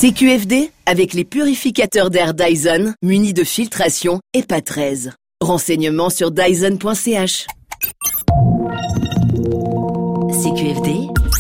CQFD, avec les purificateurs d'air Dyson, munis de filtration EPA 13. Renseignements sur dyson.ch. CQFD.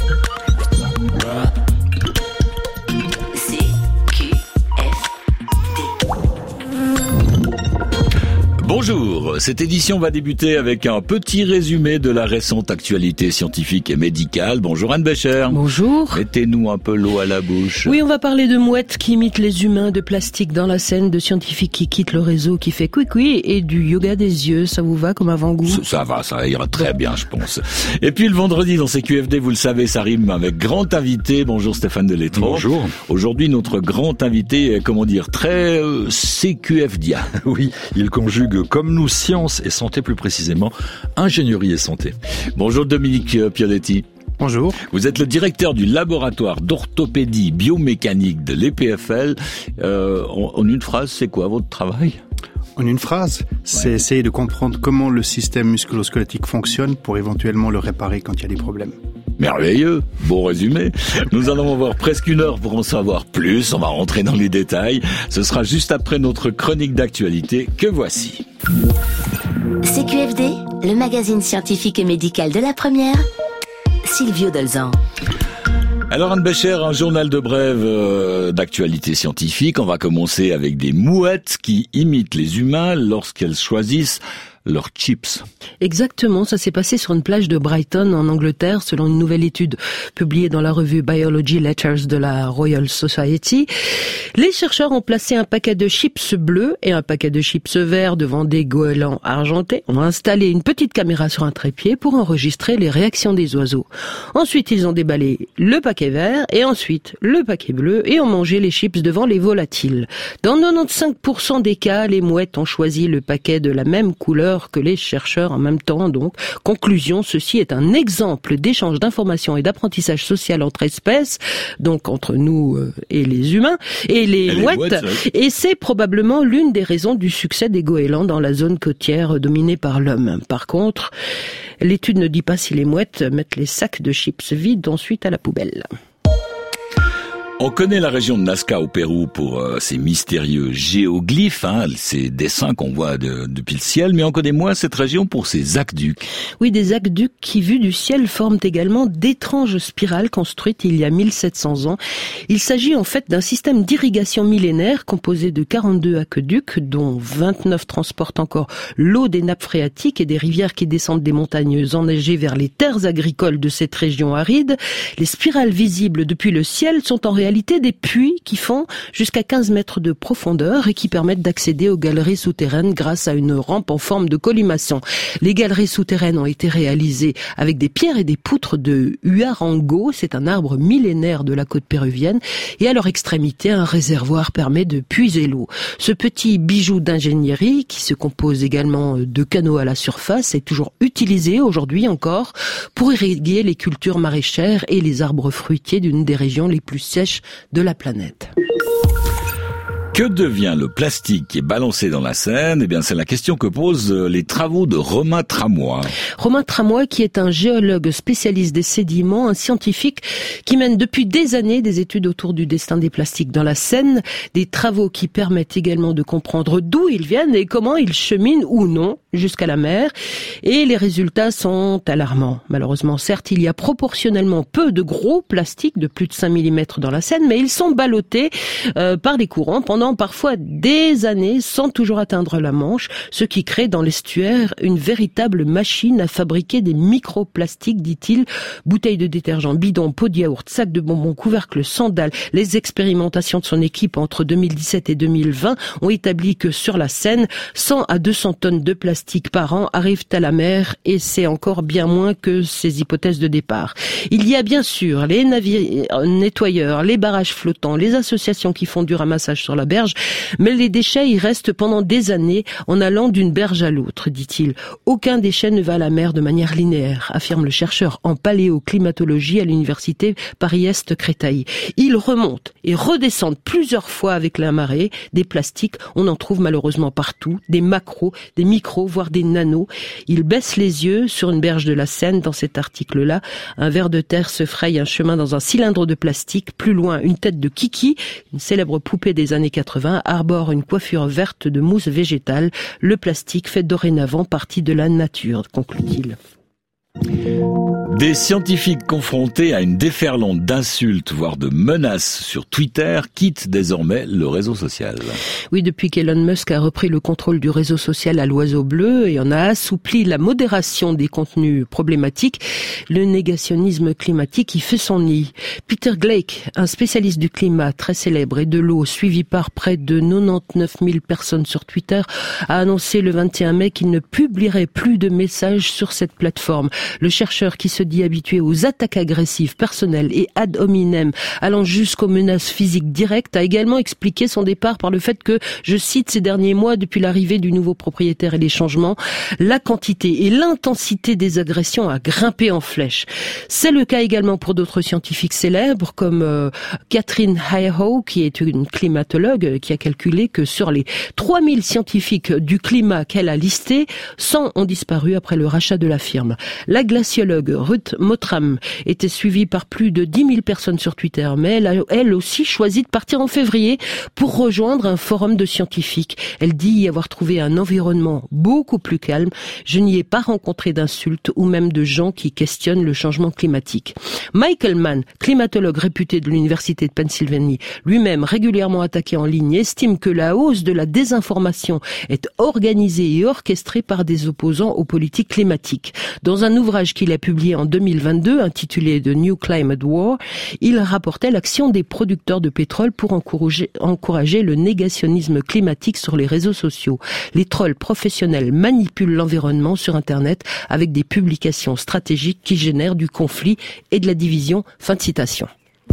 Bonjour, cette édition va débuter avec un petit résumé de la récente actualité scientifique et médicale. Bonjour Anne Bécher. Bonjour. Mettez-nous un peu l'eau à la bouche. Oui, on va parler de mouettes qui imitent les humains, de plastique dans la Seine, de scientifiques qui quittent le réseau, qui fait couicoui et du yoga des yeux. Ça vous va comme avant-goût? Ça va, ça ira très bien, je pense. Et puis le vendredi dans CQFD, vous le savez, ça rime avec grand invité. Bonjour Stéphane Delétro. Bonjour. Aujourd'hui, notre grand invité est, très CQFDien. Oui, il conjugue comme nous science et santé, plus précisément ingénierie et santé. Bonjour Dominique Pioletti. Bonjour. Vous êtes le directeur du laboratoire d'orthopédie biomécanique de l'EPFL. En une phrase, c'est quoi votre travail ? En une phrase, c'est essayer de comprendre comment le système musculo-squelettique fonctionne pour éventuellement le réparer quand il y a des problèmes. Merveilleux, beau résumé. Nous allons avoir presque une heure pour en savoir plus. On va rentrer dans les détails. Ce sera juste après notre chronique d'actualité que voici. CQFD, le magazine scientifique et médical de la première. Silvio Dolzan. Alors Anne Bécher, un journal de brève d'actualité scientifique. On va commencer avec des mouettes qui imitent les humains lorsqu'elles choisissent leurs chips. Exactement, ça s'est passé sur une plage de Brighton en Angleterre selon une nouvelle étude publiée dans la revue Biology Letters de la Royal Society. Les chercheurs ont placé un paquet de chips bleus et un paquet de chips verts devant des goélands argentés. On a installé une petite caméra sur un trépied pour enregistrer les réactions des oiseaux. Ensuite, ils ont déballé le paquet vert et ensuite le paquet bleu et ont mangé les chips devant les volatiles. Dans 95% des cas, les mouettes ont choisi le paquet de la même couleur que les chercheurs en même temps. Donc, conclusion, ceci est un exemple d'échange d'informations et d'apprentissage social entre espèces, donc entre nous et les humains, et les mouettes. Oui. Et c'est probablement l'une des raisons du succès des goélands dans la zone côtière dominée par l'homme. Par contre, l'étude ne dit pas si les mouettes mettent les sacs de chips vides ensuite à la poubelle. On connaît la région de Nazca au Pérou pour ces mystérieux géoglyphes, ces dessins qu'on voit depuis le ciel, mais on connaît moins cette région pour ses aqueducs. Oui, des aqueducs qui, vus du ciel, forment également d'étranges spirales construites il y a 1700 ans. Il s'agit en fait d'un système d'irrigation millénaire composé de 42 aqueducs, dont 29 transportent encore l'eau des nappes phréatiques et des rivières qui descendent des montagnes enneigées vers les terres agricoles de cette région aride. Les spirales visibles depuis le ciel sont en réalité des puits qui font jusqu'à 15 mètres de profondeur et qui permettent d'accéder aux galeries souterraines grâce à une rampe en forme de colimaçon. Les galeries souterraines ont été réalisées avec des pierres et des poutres de huarango, c'est un arbre millénaire de la côte péruvienne, et à leur extrémité, un réservoir permet de puiser l'eau. Ce petit bijou d'ingénierie, qui se compose également de canaux à la surface, est toujours utilisé aujourd'hui encore pour irriguer les cultures maraîchères et les arbres fruitiers d'une des régions les plus sèches de la planète. Que devient le plastique qui est balancé dans la Seine ? Eh bien, c'est la question que posent les travaux de Romain Tramois. Romain Tramois, qui est un géologue spécialiste des sédiments, un scientifique qui mène depuis des années des études autour du destin des plastiques dans la Seine, des travaux qui permettent également de comprendre d'où ils viennent et comment ils cheminent ou non jusqu'à la mer. Et les résultats sont alarmants. Malheureusement, certes, il y a proportionnellement peu de gros plastiques de plus de 5 mm dans la Seine, mais ils sont ballottés par les courants pendant parfois des années sans toujours atteindre la Manche, ce qui crée dans l'estuaire une véritable machine à fabriquer des microplastiques, dit-il. Bouteilles de détergent, bidons, pots de yaourt, sacs de bonbons, couvercles, sandales. Les expérimentations de son équipe entre 2017 et 2020 ont établi que sur la Seine, 100 à 200 tonnes de plastique par an arrivent à la mer et c'est encore bien moins que ces hypothèses de départ. Il y a bien sûr les navires nettoyeurs, les barrages flottants, les associations qui font du ramassage sur la berge, mais les déchets y restent pendant des années en allant d'une berge à l'autre, dit-il. Aucun déchet ne va à la mer de manière linéaire, affirme le chercheur en paléoclimatologie à l'université Paris-Est Créteil. Ils remontent et redescendent plusieurs fois avec la marée. Des plastiques, on en trouve malheureusement partout, des macros, des micros, voire des nanos. Il baisse les yeux sur une berge de la Seine. Dans cet article-là, un ver de terre se fraye un chemin dans un cylindre de plastique. Plus loin, une tête de Kiki, une célèbre poupée des années 80, arbore une coiffure verte de mousse végétale. Le plastique fait dorénavant partie de la nature, conclut-il. Des scientifiques confrontés à une déferlante d'insultes, voire de menaces sur Twitter, quittent désormais le réseau social. Oui, depuis qu'Elon Musk a repris le contrôle du réseau social à l'oiseau bleu et en a assoupli la modération des contenus problématiques, le négationnisme climatique y fait son nid. Peter Glake, un spécialiste du climat très célèbre et de l'eau, suivi par près de 99 000 personnes sur Twitter, a annoncé le 21 mai qu'il ne publierait plus de messages sur cette plateforme. Le chercheur, qui se dit habitué aux attaques agressives personnelles et ad hominem allant jusqu'aux menaces physiques directes, a également expliqué son départ par le fait que, je cite, ces derniers mois, depuis l'arrivée du nouveau propriétaire et les changements, la quantité et l'intensité des agressions a grimpé en flèche. C'est le cas également pour d'autres scientifiques célèbres comme Catherine Hayhoe, qui est une climatologue, qui a calculé que sur les 3000 scientifiques du climat qu'elle a listés, 100 ont disparu après le rachat de la firme. La glaciologue Ruth Mottram était suivie par plus de 10 000 personnes sur Twitter, mais elle a elle aussi choisi de partir en février pour rejoindre un forum de scientifiques. Elle dit y avoir trouvé un environnement beaucoup plus calme. Je n'y ai pas rencontré d'insultes ou même de gens qui questionnent le changement climatique. Michael Mann, climatologue réputé de l'université de Pennsylvanie, lui-même régulièrement attaqué en ligne, estime que la hausse de la désinformation est organisée et orchestrée par des opposants aux politiques climatiques. Dans un ouvrage qu'il a publié en 2022, intitulé The New Climate War, il rapportait l'action des producteurs de pétrole pour encourager le négationnisme climatique sur les réseaux sociaux. Les trolls professionnels manipulent l'environnement sur Internet avec des publications stratégiques qui génèrent du conflit et de la division. Fin de citation.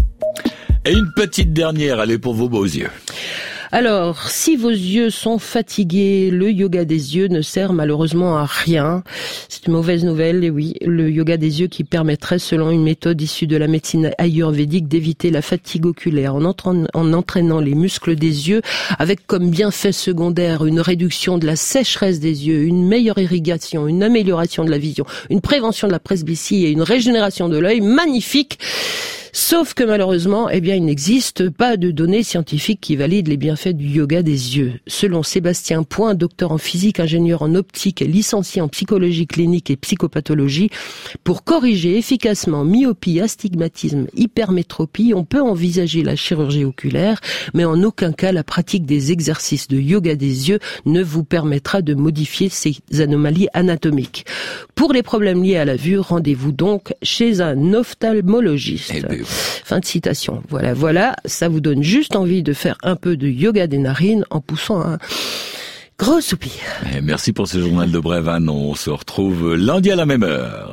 Et une petite dernière, allez, pour vos beaux yeux. Alors, si vos yeux sont fatigués, le yoga des yeux ne sert malheureusement à rien. C'est une mauvaise nouvelle, et oui, le yoga des yeux qui permettrait, selon une méthode issue de la médecine ayurvédique, d'éviter la fatigue oculaire en entraînant les muscles des yeux, avec comme bienfait secondaire une réduction de la sécheresse des yeux, une meilleure irrigation, une amélioration de la vision, une prévention de la presbytie et une régénération de l'œil. Magnifique! Sauf que malheureusement, il n'existe pas de données scientifiques qui valident les bienfaits du yoga des yeux. Selon Sébastien Point, docteur en physique, ingénieur en optique et licencié en psychologie clinique et psychopathologie, pour corriger efficacement myopie, astigmatisme, hypermétropie, on peut envisager la chirurgie oculaire, mais en aucun cas la pratique des exercices de yoga des yeux ne vous permettra de modifier ces anomalies anatomiques. Pour les problèmes liés à la vue, rendez-vous donc chez un ophtalmologiste. Fin de citation. Voilà, ça vous donne juste envie de faire un peu de yoga des narines en poussant un gros soupir. Et merci pour ce journal de Brève, Anne. On se retrouve lundi à la même heure.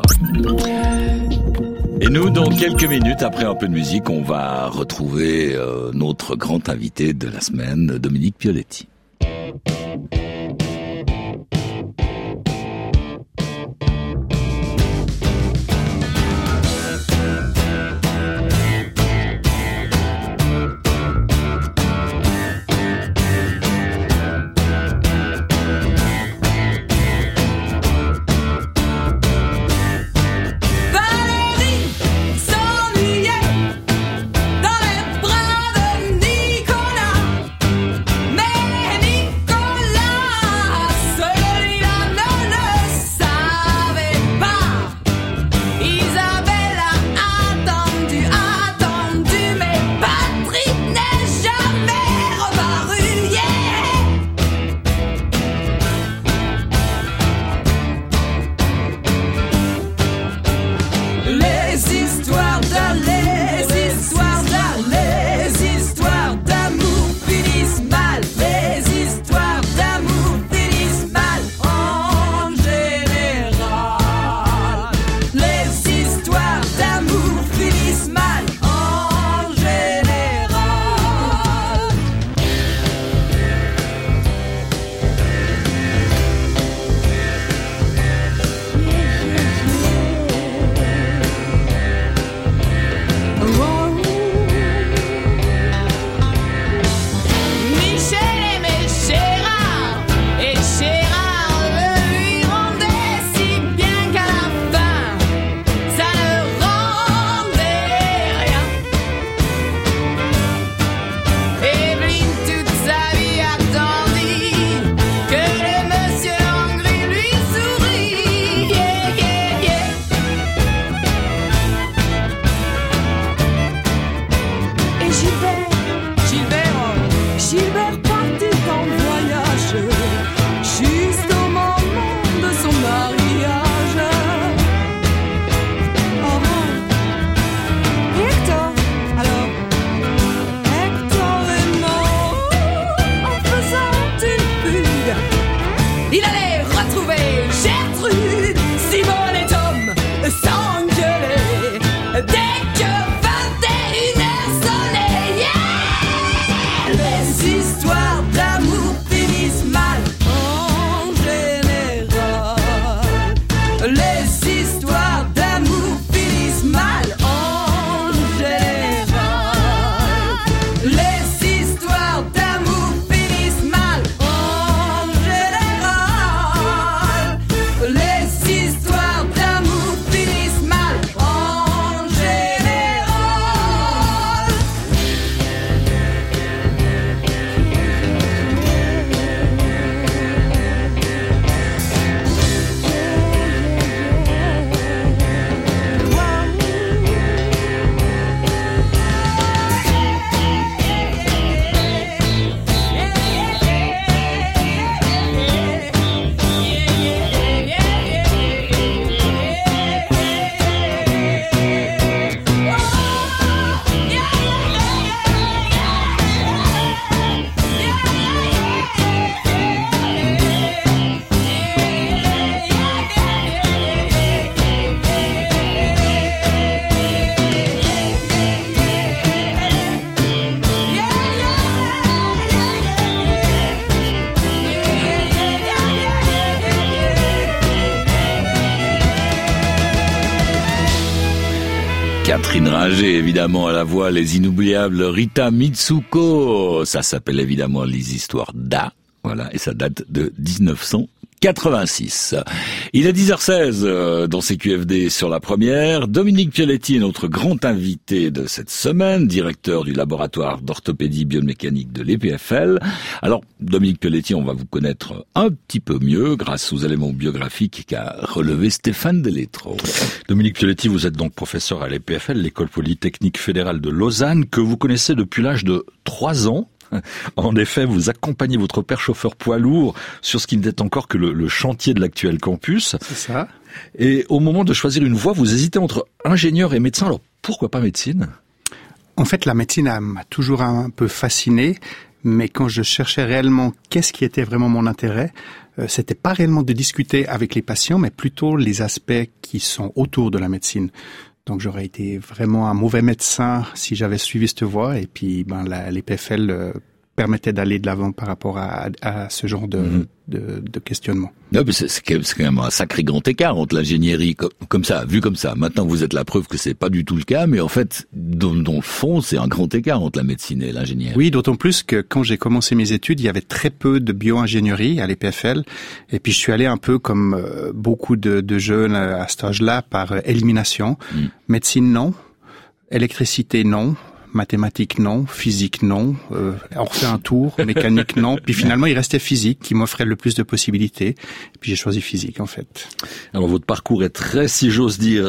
Et nous, dans quelques minutes, après un peu de musique, on va retrouver notre grand invité de la semaine, Dominique Pioletti. Dans les bras de Nicolas, mais Catherine Ringer, évidemment, à la voix, les inoubliables Rita Mitsuko. Ça s'appelle évidemment Les Histoires d'A. Voilà, et ça date de 1986. Il est 10h16 dans CQFD sur la première. Dominique Piolletti est notre grand invité de cette semaine, directeur du laboratoire d'orthopédie biomécanique de l'EPFL. Alors, Dominique Piolletti, on va vous connaître un petit peu mieux grâce aux éléments biographiques qu'a relevé Stéphane Delétro. Dominique Piolletti, vous êtes donc professeur à l'EPFL, l'école polytechnique fédérale de Lausanne, que vous connaissez depuis l'âge de 3 ans. En effet, vous accompagnez votre père chauffeur poids lourd sur ce qui n'était encore que le chantier de l'actuel campus. C'est ça. Et au moment de choisir une voie, vous hésitez entre ingénieur et médecin. Alors, pourquoi pas médecine ? En fait, la médecine m'a toujours un peu fasciné, mais quand je cherchais réellement qu'est-ce qui était vraiment mon intérêt, c'était pas réellement de discuter avec les patients, mais plutôt les aspects qui sont autour de la médecine. Donc j'aurais été vraiment un mauvais médecin si j'avais suivi cette voie, et puis l'EPFL permettait d'aller de l'avant par rapport à ce genre de questionnement. Non, mais c'est quand même un sacré grand écart entre l'ingénierie comme ça, vu comme ça. Maintenant, vous êtes la preuve que c'est pas du tout le cas, mais en fait, dans le fond, c'est un grand écart entre la médecine et l'ingénierie. Oui, d'autant plus que quand j'ai commencé mes études, il y avait très peu de bio-ingénierie à l'EPFL, et puis je suis allé un peu comme beaucoup de jeunes à cet âge-là par élimination. Médecine, non. Électricité, non. Mathématiques, non. Physique, non. On refait un tour. Mécanique, non. Puis finalement, il restait physique qui m'offrait le plus de possibilités. Et puis j'ai choisi physique, en fait. Alors, votre parcours est très, si j'ose dire,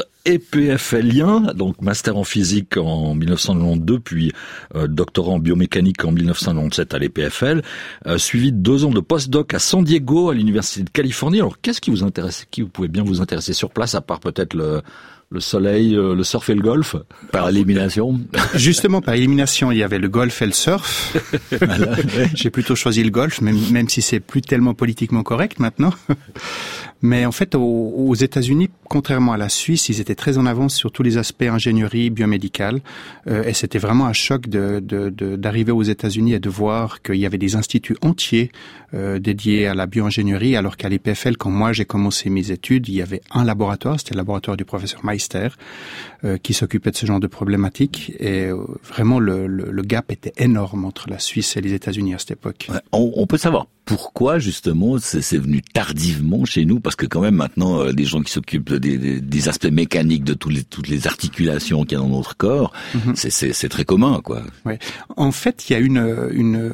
EPFLien, donc master en physique en 1992, puis doctorat en biomécanique en 1997 à l'EPFL, suivi de 2 ans de postdoc à San Diego, à l'Université de Californie. Alors, qu'est-ce qui vous intéresse, qui vous pouvez bien vous intéresser sur place, à part peut-être le soleil, le surf et le golf? Par élimination. Justement, par élimination, il y avait le golf et le surf. Voilà, ouais. J'ai plutôt choisi le golf, même si c'est plus tellement politiquement correct maintenant. Mais en fait, aux États-Unis, contrairement à la Suisse, ils étaient très en avance sur tous les aspects ingénierie biomédicale. Et c'était vraiment un choc d'arriver aux États-Unis et de voir qu'il y avait des instituts entiers dédiés à la bioingénierie, alors qu'à l'EPFL, quand moi j'ai commencé mes études, il y avait un laboratoire, c'était le laboratoire du professeur Meister, qui s'occupait de ce genre de problématiques. Et vraiment, le gap était énorme entre la Suisse et les États-Unis à cette époque. Ouais, on peut savoir pourquoi, justement, c'est venu tardivement chez nous, parce que quand même maintenant, les gens qui s'occupent des aspects mécaniques de toutes les articulations qu'il y a dans notre corps, c'est très commun, quoi. Ouais. En fait, il y a une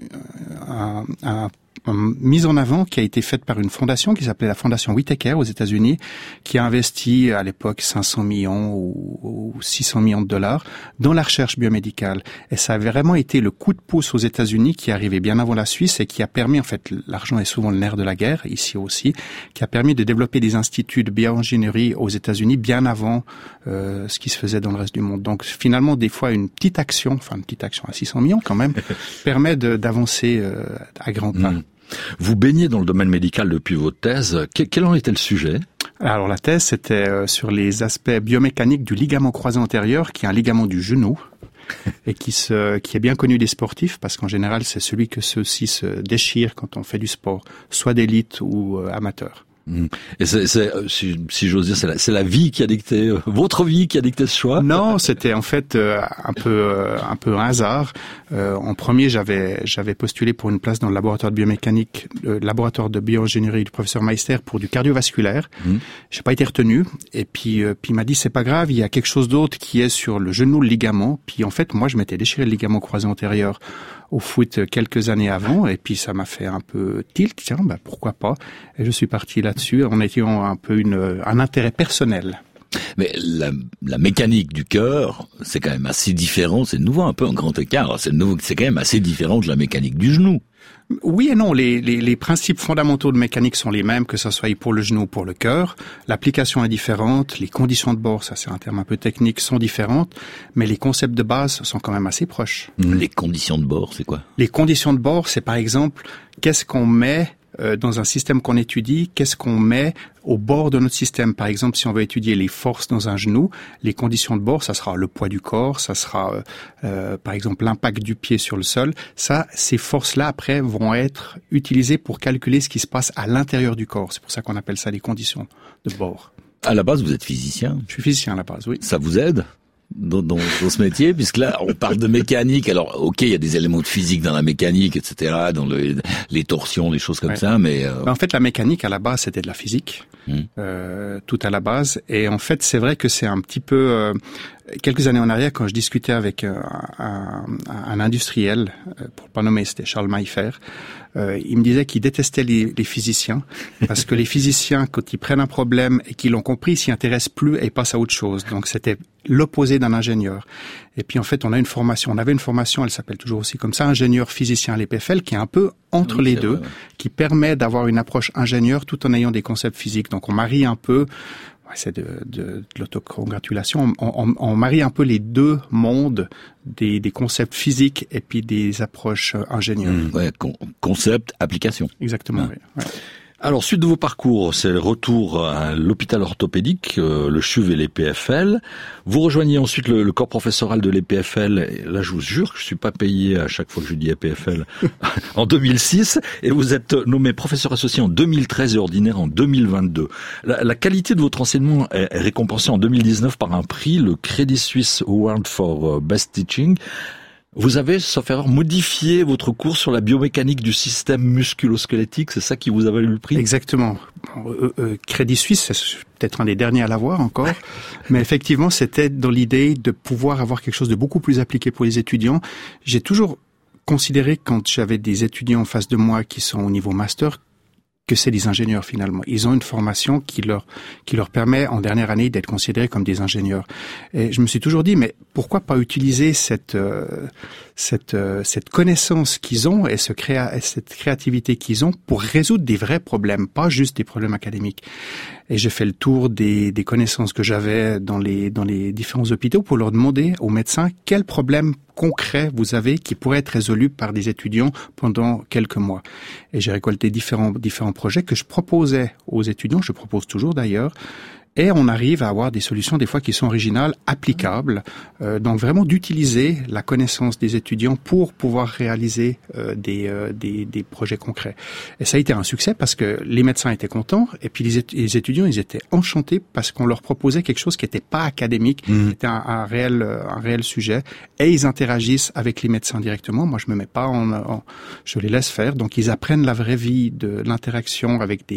mise en avant qui a été faite par une fondation qui s'appelait la Fondation Whitaker aux États-Unis, qui a investi à l'époque 500 millions ou 600 millions de dollars dans la recherche biomédicale. Et ça a vraiment été le coup de pouce aux États-Unis qui est arrivé bien avant la Suisse et qui a permis, en fait, l'argent est souvent le nerf de la guerre, ici aussi, qui a permis de développer des instituts de bioingénierie aux États-Unis bien avant ce qui se faisait dans le reste du monde. Donc finalement, des fois, une petite action à 600 millions quand même, permet d'avancer à grands pas. Vous baignez dans le domaine médical depuis votre thèse. Quel en était le sujet ? Alors la thèse, c'était sur les aspects biomécaniques du ligament croisé antérieur, qui est un ligament du genou, et qui est bien connu des sportifs, parce qu'en général, c'est celui que ceux-ci se déchirent quand on fait du sport, soit d'élite ou amateur. Et si j'ose dire, c'est la vie qui a dicté, votre vie qui a dicté ce choix? Non, c'était en fait un peu un hasard. En premier, j'avais postulé pour une place dans le laboratoire de biomécanique, le laboratoire de bioingénierie du professeur Meister pour du cardiovasculaire. J'ai pas été retenu. Et puis il m'a dit c'est pas grave, il y a quelque chose d'autre qui est sur le genou, le ligament. Puis en fait, moi, je m'étais déchiré le ligament croisé antérieur au foot quelques années avant, et puis ça m'a fait un peu tilt, tiens, pourquoi pas, et je suis parti là-dessus en ayant un peu un intérêt personnel. Mais la mécanique du cœur, c'est quand même assez différent, c'est de nouveau un peu un grand écart, c'est quand même assez différent de la mécanique du genou. Oui et non, les principes fondamentaux de mécanique sont les mêmes, que ça soit pour le genou ou pour le cœur. L'application est différente, les conditions de bord, ça c'est un terme un peu technique, sont différentes, mais les concepts de base sont quand même assez proches. Les conditions de bord, c'est quoi? Les conditions de bord, c'est par exemple, qu'est-ce qu'on met dans un système qu'on étudie, qu'est-ce qu'on met au bord de notre système. Par exemple, si on veut étudier les forces dans un genou, les conditions de bord, ça sera le poids du corps, ça sera par exemple l'impact du pied sur le sol. Ces forces-là, après, vont être utilisées pour calculer ce qui se passe à l'intérieur du corps. C'est pour ça qu'on appelle ça les conditions de bord. À la base, vous êtes physicien? Je suis physicien à la base, oui. Ça vous aide? dans ce métier, puisque là, on parle de mécanique. Alors, ok, il y a des éléments de physique dans la mécanique, etc., dans les torsions, les choses comme ça, mais... En fait, la mécanique, à la base, c'était de la physique, tout à la base. Et en fait, c'est vrai que c'est un petit peu... quelques années en arrière, quand je discutais avec un industriel, pour pas nommer, c'était Charles Maillefer, il me disait qu'il détestait les physiciens, parce que les physiciens, quand ils prennent un problème et qu'ils l'ont compris, ils s'y intéressent plus et ils passent à autre chose. Donc c'était l'opposé d'un ingénieur. Et puis en fait, on avait une formation, elle s'appelle toujours aussi comme ça, ingénieur physicien à l'EPFL, qui est un peu entre les deux, qui permet d'avoir une approche ingénieur tout en ayant des concepts physiques. Donc on marie un peu... c'est de l'autocongratulation. On marie un peu les deux mondes des concepts physiques et puis des approches ingénieurs. Ouais, concept, application. Exactement. Oui. Ouais. Alors, suite de vos parcours, c'est le retour à l'hôpital orthopédique, le CHUV et l'EPFL. Vous rejoignez ensuite le corps professoral de l'EPFL. Et là, je vous jure que je suis pas payé à chaque fois que je dis EPFL en 2006. Et vous êtes nommé professeur associé en 2013 et ordinaire en 2022. La qualité de votre enseignement est récompensée en 2019 par un prix, le Credit Suisse Award for Best Teaching. Vous avez, sauf erreur, modifié votre cours sur la biomécanique du système musculo-squelettique, c'est ça qui vous a valu le prix ? Exactement. Credit Suisse, c'est peut-être un des derniers à l'avoir encore, mais effectivement, c'était dans l'idée de pouvoir avoir quelque chose de beaucoup plus appliqué pour les étudiants. J'ai toujours considéré, quand j'avais des étudiants en face de moi qui sont au niveau master, que c'est des ingénieurs finalement. Ils ont une formation qui leur permet en dernière année d'être considérés comme des ingénieurs. Et je me suis toujours dit, mais pourquoi pas utiliser cette connaissance qu'ils ont et cette créativité qu'ils ont pour résoudre des vrais problèmes, pas juste des problèmes académiques. Et j'ai fait le tour des connaissances que j'avais dans les différents hôpitaux pour leur demander aux médecins quels problèmes concrets vous avez qui pourraient être résolus par des étudiants pendant quelques mois. Et j'ai récolté différents projets que je proposais aux étudiants, je propose toujours d'ailleurs, et on arrive à avoir des solutions des fois qui sont originales, applicables, donc vraiment d'utiliser la connaissance des étudiants pour pouvoir réaliser des projets concrets. Et ça a été un succès parce que les médecins étaient contents et puis les étudiants ils étaient enchantés parce qu'on leur proposait quelque chose qui n'était pas académique, qui était un réel sujet, et ils interagissent avec les médecins directement. Moi je me mets pas je les laisse faire, donc ils apprennent la vraie vie de l'interaction avec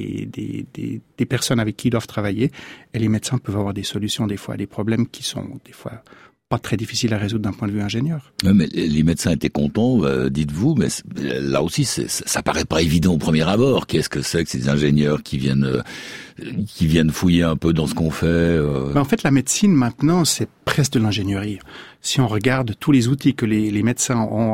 des personnes avec qui ils doivent travailler. Et les médecins peuvent avoir des solutions des fois à des problèmes qui sont des fois pas très difficiles à résoudre d'un point de vue ingénieur. Ouais, mais les médecins étaient contents, dites-vous, mais là aussi ça paraît pas évident au premier abord. Qu'est-ce que c'est que ces ingénieurs qui viennent fouiller un peu dans ce qu'on fait En fait, la médecine maintenant, c'est presque de l'ingénierie. Si on regarde tous les outils que les médecins ont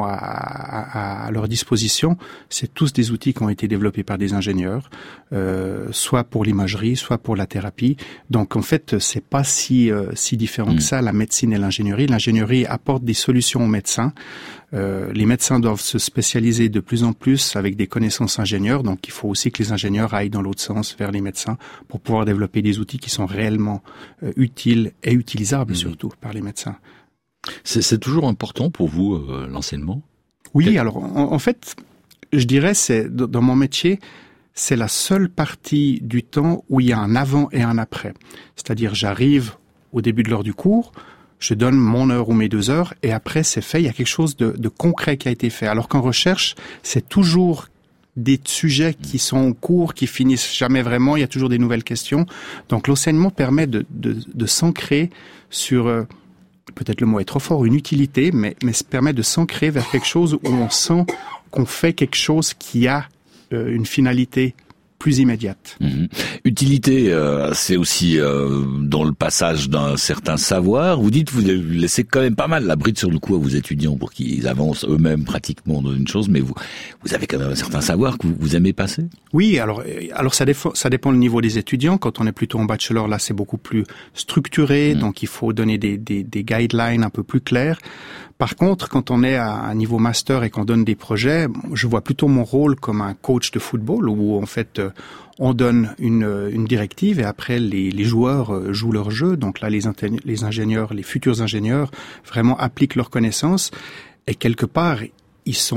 à leur disposition, c'est tous des outils qui ont été développés par des ingénieurs, soit pour l'imagerie, soit pour la thérapie. Donc en fait, c'est pas si différent que ça, la médecine et l'ingénierie. L'ingénierie apporte des solutions aux médecins. Les médecins doivent se spécialiser de plus en plus avec des connaissances ingénieurs, donc il faut aussi que les ingénieurs aillent dans l'autre sens vers les médecins pour pouvoir développer des outils qui sont réellement utiles et utilisables surtout par les médecins. C'est toujours important pour vous, l'enseignement ? Oui, alors en fait, je dirais, c'est dans mon métier, c'est la seule partie du temps où il y a un avant et un après. C'est-à-dire, j'arrive au début de l'heure du cours, je donne mon heure ou mes 2 heures, et après c'est fait, il y a quelque chose de concret qui a été fait. Alors qu'en recherche, c'est toujours des sujets qui sont en cours, qui finissent jamais vraiment, il y a toujours des nouvelles questions. Donc l'enseignement permet de s'ancrer sur... peut-être le mot est trop fort, une utilité, mais ça permet de s'ancrer vers quelque chose où on sent qu'on fait quelque chose qui a une finalité plus immédiate. Utilité, c'est aussi dans le passage d'un certain savoir. Vous dites, vous laissez quand même pas mal la bride sur le cou à vos étudiants pour qu'ils avancent eux-mêmes pratiquement dans une chose, mais vous avez quand même un certain savoir que vous aimez passer. Oui, alors ça dépend le niveau des étudiants. Quand on est plutôt en bachelor, là c'est beaucoup plus structuré, donc il faut donner des guidelines un peu plus clairs. Par contre, quand on est à un niveau master et qu'on donne des projets, je vois plutôt mon rôle comme un coach de football où en fait on donne une directive et après les joueurs jouent leur jeu. Donc là, les ingénieurs, les futurs ingénieurs vraiment appliquent leurs connaissances et quelque part ils sont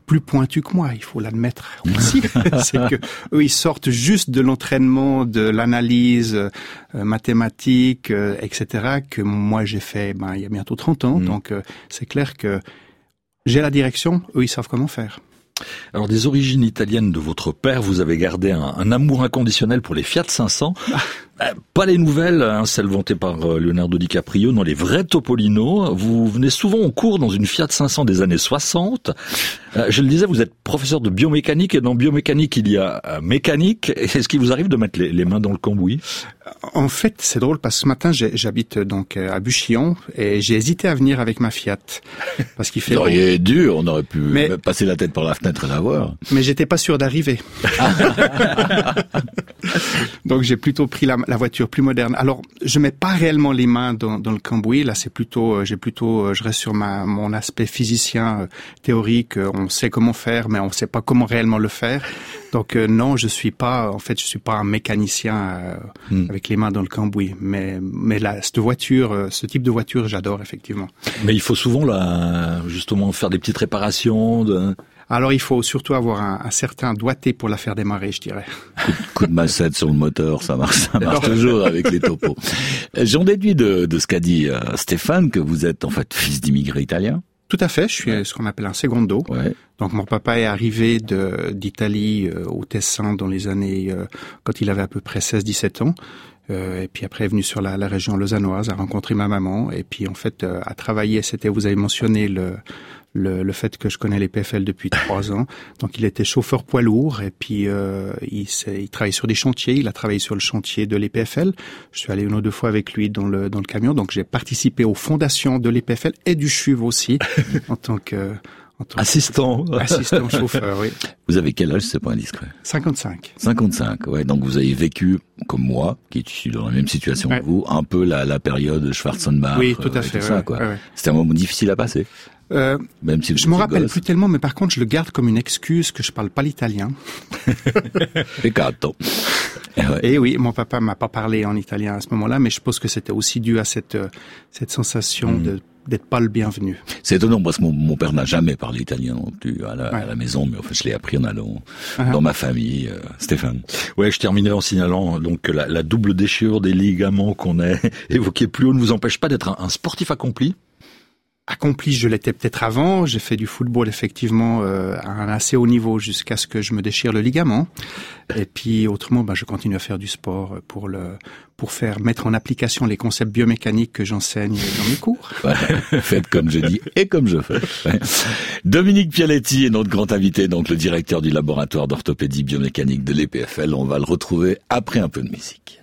plus pointus que moi, il faut l'admettre aussi. C'est que eux, ils sortent juste de l'entraînement, de l'analyse mathématique, etc., que moi j'ai fait il y a bientôt 30 ans. Donc c'est clair que j'ai la direction, eux ils savent comment faire. Alors, des origines italiennes de votre père, vous avez gardé un amour inconditionnel pour les Fiat 500. Pas les nouvelles, celles vantées par Leonardo DiCaprio, non, les vrais Topolino. Vous venez souvent en cours dans une Fiat 500 des années 60. Je le disais, vous êtes professeur de biomécanique, et dans biomécanique, il y a mécanique. Est-ce qu'il vous arrive de mettre les mains dans le cambouis? En fait, c'est drôle parce que ce matin, j'habite donc à Buchillon et j'ai hésité à venir avec ma Fiat parce qu'il fait. Vous auriez dû, on aurait pu passer la tête par la fenêtre et la voir. Mais j'étais pas sûr d'arriver. Donc j'ai plutôt pris la voiture plus moderne. Alors je mets pas réellement les mains dans le cambouis. Là, c'est plutôt, je reste sur mon aspect physicien théorique. On sait comment faire, mais on sait pas comment réellement le faire. Donc non, je suis pas un mécanicien avec les mains dans le cambouis. Mais ce type de voiture, j'adore effectivement. Mais il faut souvent justement faire des petites réparations. Alors il faut surtout avoir un certain doigté pour la faire démarrer, je dirais. Coup de massette sur le moteur, ça marche toujours avec les topos. J'en déduis de ce qu'a dit Stéphane que vous êtes en fait fils d'immigrés italiens. Tout à fait, je suis ce qu'on appelle un secondo. Ouais. Donc mon papa est arrivé d'Italie au Tessin dans les années quand il avait à peu près 16-17 ans. Et puis après est venu sur la région lausannoise, a rencontré ma maman et puis en fait a travaillé. Vous avez mentionné le fait que je connais les PFL depuis 3 ans. Donc il était chauffeur poids lourd et puis il travaillait sur des chantiers. Il a travaillé sur le chantier de l'EPFL. Je suis allé 1 ou 2 fois avec lui dans le camion. Donc j'ai participé aux fondations de l'EPFL et du CHUV aussi en tant que assistant chauffeur, oui. Vous avez quel âge, c'est pas indiscret? 55. 55, ouais. Donc vous avez vécu, comme moi, qui suis dans la même situation que vous, un peu la période Schwarzenbach. Oui, tout à fait. Tout ça, quoi. Ouais. C'était un moment difficile à passer. Même si je me rappelle plus tellement, mais par contre, je le garde comme une excuse que je parle pas l'italien. Peccato. Et oui, mon papa m'a pas parlé en italien à ce moment-là, mais je pense que c'était aussi dû à cette sensation d'être pas le bienvenu. C'est étonnant parce que mon père n'a jamais parlé italien non plus à la maison, mais en fait je l'ai appris en allant dans ma famille. Stéphane. Ouais, je terminerai en signalant donc que la double déchirure des ligaments qu'on a évoquée plus haut ne vous empêche pas d'être un sportif accompli. Accompli, je l'étais peut-être avant. J'ai fait du football effectivement à un assez haut niveau jusqu'à ce que je me déchire le ligament. Et puis autrement, je continue à faire du sport pour mettre en application les concepts biomécaniques que j'enseigne dans mes cours. Ouais, faites comme je dis et comme je fais. Ouais. Dominique Pialetti est notre grand invité, donc le directeur du laboratoire d'orthopédie biomécanique de l'EPFL. On va le retrouver après un peu de musique.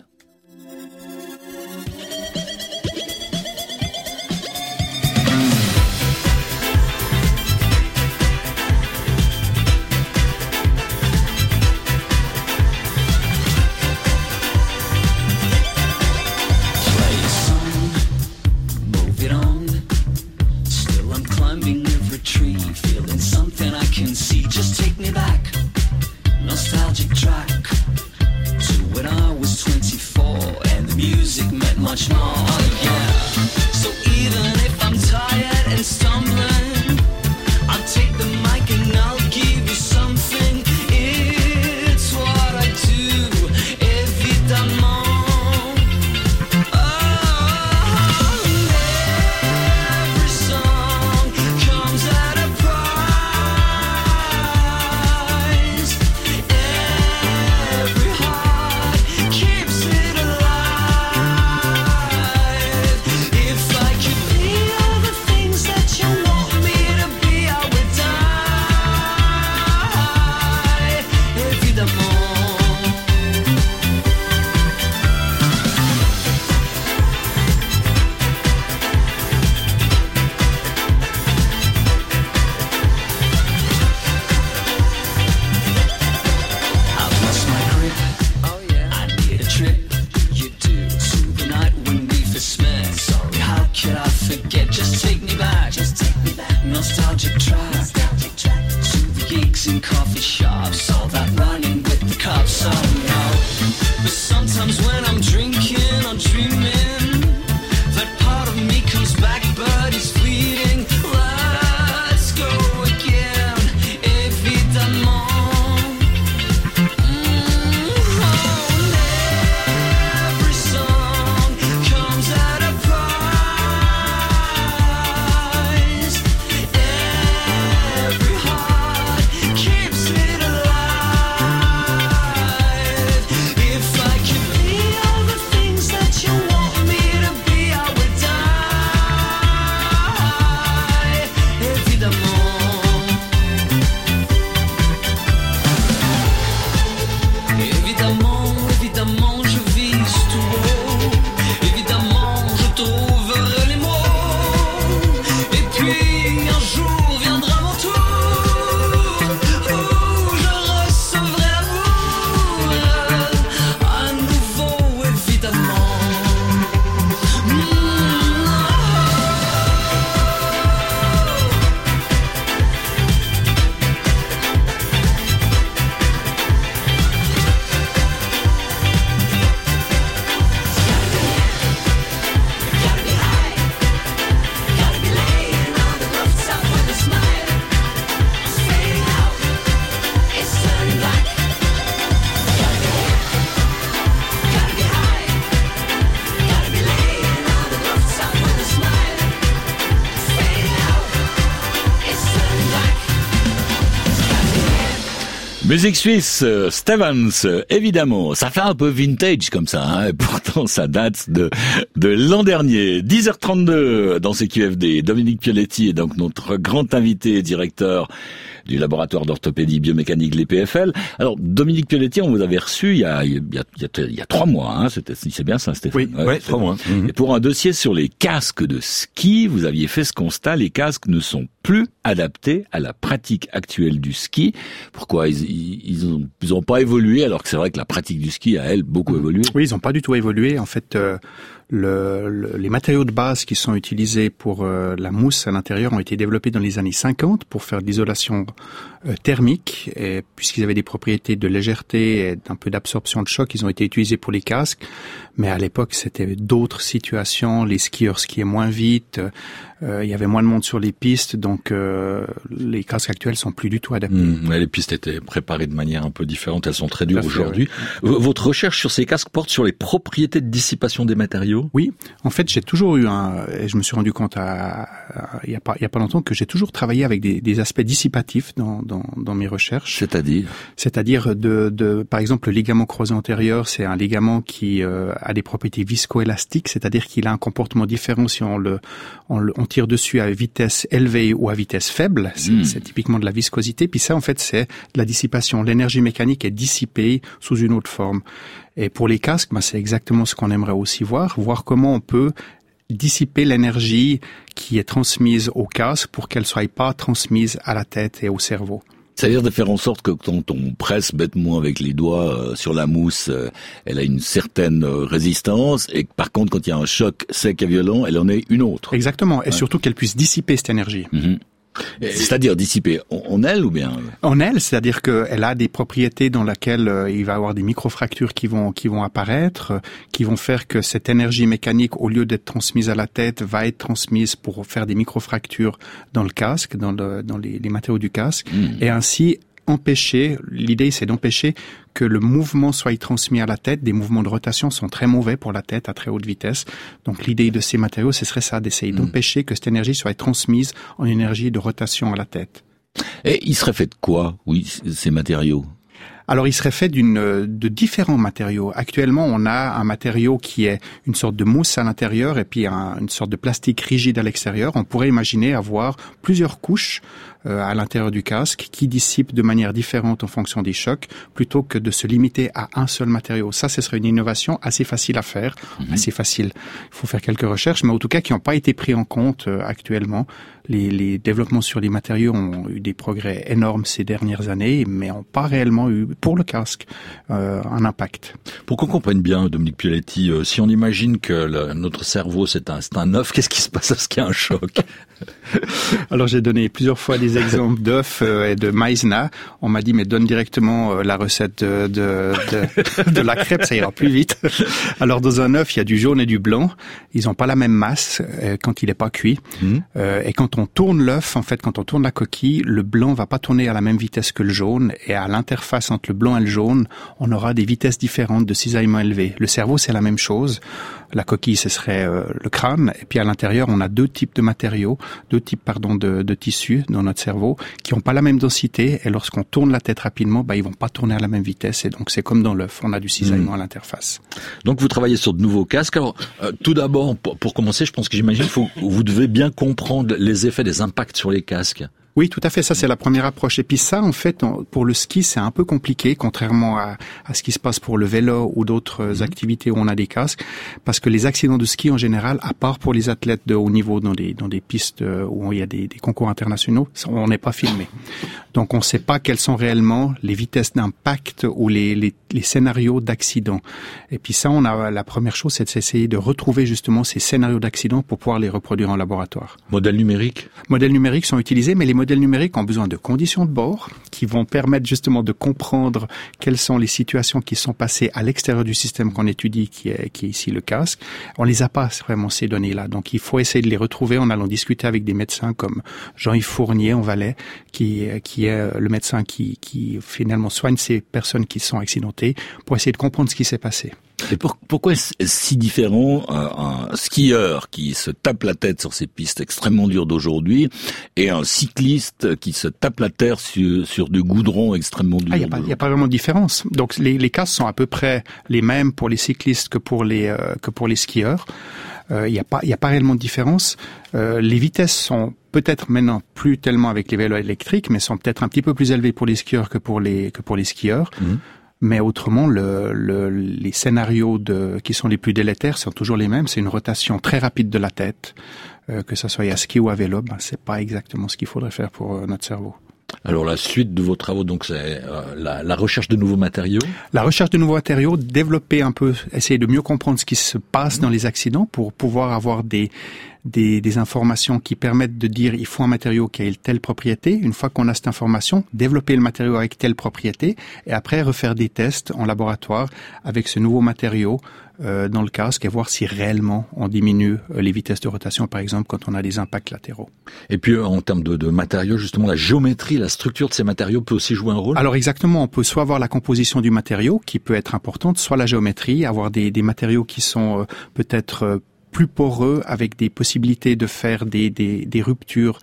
But it's fleeting. Let's go again. Musique suisse, Stevens, évidemment. Ça fait un peu vintage comme ça, hein, et pourtant ça date de l'an dernier. 10h32 dans CQFD. Dominique Pioletti est donc notre grand invité, directeur du laboratoire d'orthopédie biomécanique de l'EPFL. Alors, Dominique Pioletti, on vous avait reçu il y a 3 mois, hein, c'est bien ça, Stéphane? Oui, ouais, 3 mois. Et pour un dossier sur les casques de ski, vous aviez fait ce constat, les casques ne sont plus adaptés à la pratique actuelle du ski. Pourquoi? Ils ont pas évolué, alors que c'est vrai que la pratique du ski a, elle, beaucoup évolué. Oui, ils ont pas du tout évolué. En fait, les matériaux de base qui sont utilisés pour la mousse à l'intérieur ont été développés dans les années 50 pour faire de l'isolation thermique, et puisqu'ils avaient des propriétés de légèreté et d'un peu d'absorption de choc, ils ont été utilisés pour les casques. Mais à l'époque, c'était d'autres situations. Les skieurs skiaient moins vite, il y avait moins de monde sur les pistes, donc les casques actuels sont plus du tout adaptés. Les pistes étaient préparées de manière un peu différente, elles sont très dures aujourd'hui. Ouais. Votre recherche sur ces casques porte sur les propriétés de dissipation des matériaux? Oui, en fait, j'ai toujours eu et je me suis rendu compte il y a pas longtemps que j'ai toujours travaillé avec des aspects dissipatifs dans mes recherches. C'est-à-dire par exemple, le ligament croisé antérieur, c'est un ligament qui a des propriétés viscoélastiques, c'est-à-dire qu'il a un comportement différent si on tire dessus à vitesse élevée ou à vitesse faible. C'est typiquement de la viscosité. Puis ça, en fait, c'est de la dissipation. L'énergie mécanique est dissipée sous une autre forme. Et pour les casques, c'est exactement ce qu'on aimerait aussi voir comment on peut dissiper l'énergie qui est transmise au casque pour qu'elle soit pas transmise à la tête et au cerveau. C'est-à-dire de faire en sorte que quand on presse bêtement avec les doigts sur la mousse, elle a une certaine résistance, et par contre, quand il y a un choc sec et violent, elle en est une autre. Exactement, et surtout qu'elle puisse dissiper cette énergie. C'est-à-dire dissiper en elle ou bien? En elle, c'est-à-dire qu'elle a des propriétés dans lesquelles il va y avoir des microfractures qui vont apparaître, qui vont faire que cette énergie mécanique, au lieu d'être transmise à la tête, va être transmise pour faire des microfractures dans le casque, dans les matériaux du casque, et ainsi l'idée c'est d'empêcher que le mouvement soit transmis à la tête. Des mouvements de rotation sont très mauvais pour la tête à très haute vitesse. Donc l'idée de ces matériaux, ce serait ça, d'essayer d'empêcher que cette énergie soit transmise en énergie de rotation à la tête. Et il serait fait de quoi, ces matériaux? Alors, il serait fait de différents matériaux. Actuellement, on a un matériau qui est une sorte de mousse à l'intérieur et puis une sorte de plastique rigide à l'extérieur. On pourrait imaginer avoir plusieurs couches à l'intérieur du casque qui dissipent de manière différente en fonction des chocs, plutôt que de se limiter à un seul matériau. Ça, ce serait une innovation assez facile à faire, assez facile. Il faut faire quelques recherches, mais en tout cas qui n'ont pas été pris en compte actuellement. Les développements sur les matériaux ont eu des progrès énormes ces dernières années, mais n'ont pas réellement eu, pour le casque, un impact. Pour qu'on comprenne bien, Dominique Pioletti, si on imagine que notre cerveau c'est un œuf, qu'est-ce qui se passe lorsqu'il y a un choc? Alors j'ai donné plusieurs fois des exemples d'œufs et de maïzena. On m'a dit mais donne directement la recette de la crêpe, ça ira plus vite. Alors dans un œuf, il y a du jaune et du blanc. Ils n'ont pas la même masse quand il n'est pas cuit. Et quand on tourne l'œuf, en fait, quand on tourne la coquille, le blanc va pas tourner à la même vitesse que le jaune. Et à l'interface entre le blanc et le jaune, on aura des vitesses différentes de cisaillement élevé. Le cerveau, c'est la même chose. La coquille, ce serait le crâne. Et puis à l'intérieur, on a deux types de tissus dans notre cerveau qui n'ont pas la même densité. Et lorsqu'on tourne la tête rapidement, ils vont pas tourner à la même vitesse. Et donc c'est comme dans l'œuf, on a du cisaillement à l'interface. Donc vous travaillez sur de nouveaux casques. Alors tout d'abord, pour commencer, je pense que j'imagine vous devez bien comprendre les effets des impacts sur les casques. Oui, tout à fait. Ça, c'est la première approche. Et puis ça, en fait, pour le ski, c'est un peu compliqué, contrairement à ce qui se passe pour le vélo ou d'autres activités où on a des casques, parce que les accidents de ski, en général, à part pour les athlètes de haut niveau dans des pistes où il y a des concours internationaux, on n'est pas filmé. Donc, on ne sait pas quelles sont réellement les vitesses d'impact ou les scénarios d'accident. Et puis ça, la première chose, c'est d'essayer de retrouver justement ces scénarios d'accident pour pouvoir les reproduire en laboratoire. Modèles numériques sont utilisés, mais les modèles numériques ont besoin de conditions de bord qui vont permettre justement de comprendre quelles sont les situations qui sont passées à l'extérieur du système qu'on étudie, qui est ici le casque. On les a pas vraiment ces données-là, donc il faut essayer de les retrouver en allant discuter avec des médecins comme Jean-Yves Fournier en Valais, qui est le médecin qui finalement soigne ces personnes qui sont accidentées pour essayer de comprendre ce qui s'est passé. Et pourquoi est-ce si différent un skieur qui se tape la tête sur ces pistes extrêmement dures d'aujourd'hui et un cycliste qui se tape la tête sur du goudron extrêmement dur? Il n'y a pas vraiment de différence. Donc les casques sont à peu près les mêmes pour les cyclistes que pour les skieurs. Il n'y a pas réellement de différence. Les vitesses sont peut-être maintenant plus tellement avec les vélos électriques, mais sont peut-être un petit peu plus élevées pour les skieurs que pour les skieurs. Mmh. Mais autrement, les scénarios qui sont les plus délétères sont toujours les mêmes. C'est une rotation très rapide de la tête, que ça soit à ski ou à vélo. C'est pas exactement ce qu'il faudrait faire pour notre cerveau. Alors la suite de vos travaux, donc c'est la recherche de nouveaux matériaux. La recherche de nouveaux matériaux, développer un peu, essayer de mieux comprendre ce qui se passe dans les accidents pour pouvoir avoir des informations qui permettent de dire il faut un matériau qui a telle propriété. Une fois qu'on a cette information, développer le matériau avec telle propriété et après refaire des tests en laboratoire avec ce nouveau matériau dans le casque et voir si réellement on diminue les vitesses de rotation, par exemple, quand on a des impacts latéraux. Et puis en termes de matériaux, justement, la géométrie, la structure de ces matériaux peut aussi jouer un rôle? Alors exactement, on peut soit avoir la composition du matériau qui peut être importante, soit la géométrie, avoir des matériaux qui sont peut-être plus poreux avec des possibilités de faire des ruptures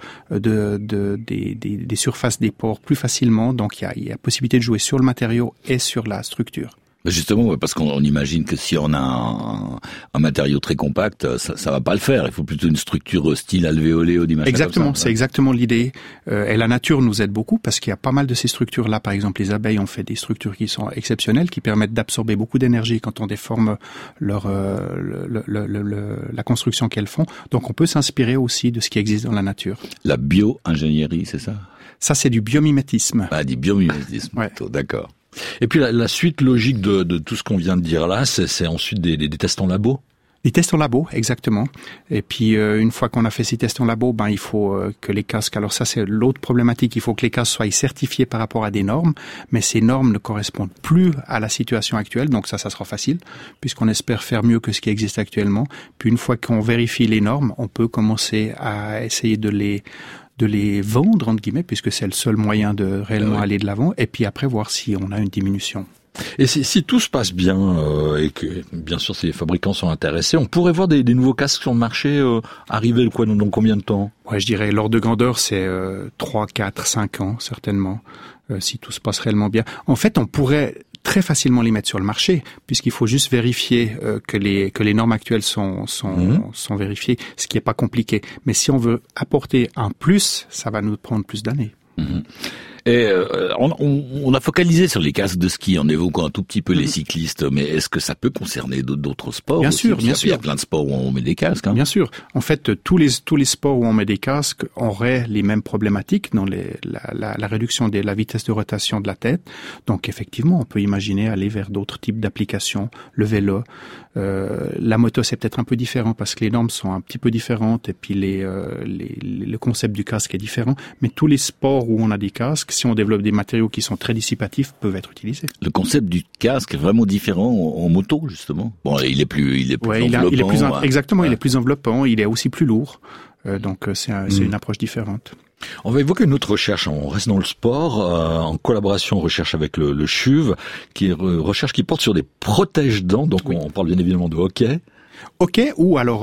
des surfaces des pores plus facilement. Donc il y a possibilité de jouer sur le matériau et sur la structure. Justement, parce qu'on imagine que si on a un matériau très compact, ça va pas le faire. Il faut plutôt une structure style alvéolé ou Exactement, c'est exactement l'idée. Et la nature nous aide beaucoup parce qu'il y a pas mal de ces structures-là. Par exemple, les abeilles ont fait des structures qui sont exceptionnelles, qui permettent d'absorber beaucoup d'énergie quand on déforme la construction qu'elles font. Donc, on peut s'inspirer aussi de ce qui existe dans la nature. La bio-ingénierie, c'est ça? Ça, c'est du biomimétisme. Ah, du biomimétisme. Ouais. Plutôt, d'accord. Et puis la suite logique de tout ce qu'on vient de dire là, c'est ensuite des tests en labo. Des tests en labo, exactement. Et puis une fois qu'on a fait ces tests en labo, il faut que les casques. Alors ça, c'est l'autre problématique. Il faut que les casques soient certifiés par rapport à des normes, mais ces normes ne correspondent plus à la situation actuelle. Donc ça sera facile, puisqu'on espère faire mieux que ce qui existe actuellement. Puis une fois qu'on vérifie les normes, on peut commencer à essayer de les vendre, entre guillemets, puisque c'est le seul moyen de réellement aller de l'avant, et puis après voir si on a une diminution. Et si tout se passe bien, et que, bien sûr, si les fabricants sont intéressés, on pourrait voir des nouveaux casques sur le marché arriver dans combien de temps? Ouais, je dirais, l'ordre de grandeur, c'est 3, 4, 5 ans, certainement, si tout se passe réellement bien. En fait, on pourrait très facilement les mettre sur le marché, puisqu'il faut juste vérifier que les normes actuelles sont vérifiées, ce qui est pas compliqué. Mais si on veut apporter un plus, ça va nous prendre plus d'années. Mmh. Et on a focalisé sur les casques de ski en évoquant un tout petit peu les cyclistes, mais est-ce que ça peut concerner d'autres sports? Bien sûr. Il y a plein de sports où on met des casques. Hein. Bien sûr. En fait, tous les sports où on met des casques auraient les mêmes problématiques dans la réduction de la vitesse de rotation de la tête. Donc effectivement, on peut imaginer aller vers d'autres types d'applications. Le vélo, la moto, c'est peut-être un peu différent parce que les normes sont un petit peu différentes et puis le concept du casque est différent. Mais tous les sports où on a des casques, si on développe des matériaux qui sont très dissipatifs, peuvent être utilisés. Le concept du casque est vraiment différent en moto, justement. Bon, il est plus enveloppant. Exactement, il est plus enveloppant, il est aussi plus lourd. Donc c'est une approche différente. On va évoquer une autre recherche. On reste dans le sport, en collaboration recherche avec le CHUV, qui est recherche qui porte sur des protège-dents. Donc on parle bien évidemment de hockey. Ok, ou alors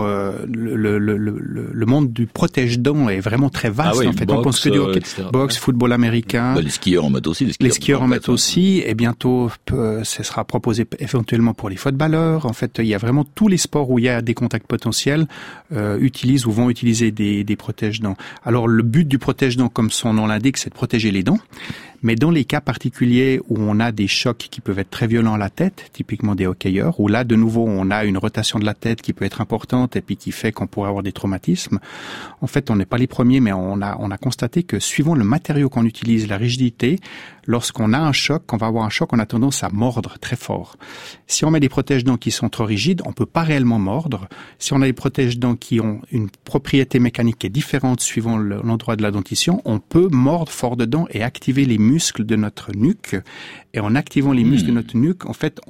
le monde du protège-dents est vraiment très vaste. En fait, boxe, on pense que du hockey, boxe, football américain. Les skieurs en mettent aussi. Les skieurs en mettent aussi, et bientôt ce sera proposé éventuellement pour les footballeurs. En fait, il y a vraiment tous les sports où il y a des contacts potentiels utilisent ou vont utiliser des protège-dents. Alors le but du protège-dents, comme son nom l'indique, c'est de protéger les dents. Mais dans les cas particuliers où on a des chocs qui peuvent être très violents à la tête, typiquement des hockeyeurs, où là, de nouveau, on a une rotation de la tête qui peut être importante et puis qui fait qu'on pourrait avoir des traumatismes. En fait, on n'est pas les premiers, mais on a constaté que suivant le matériau qu'on utilise, la rigidité, lorsqu'on a un choc, quand on va avoir un choc, on a tendance à mordre très fort. Si on met des protège-dents qui sont trop rigides, on peut pas réellement mordre. Si on a des protège-dents qui ont une propriété mécanique qui est différente suivant l'endroit de la dentition, on peut mordre fort dedans et activer les muscles de notre nuque. Et en activant les muscles de notre nuque, en fait, on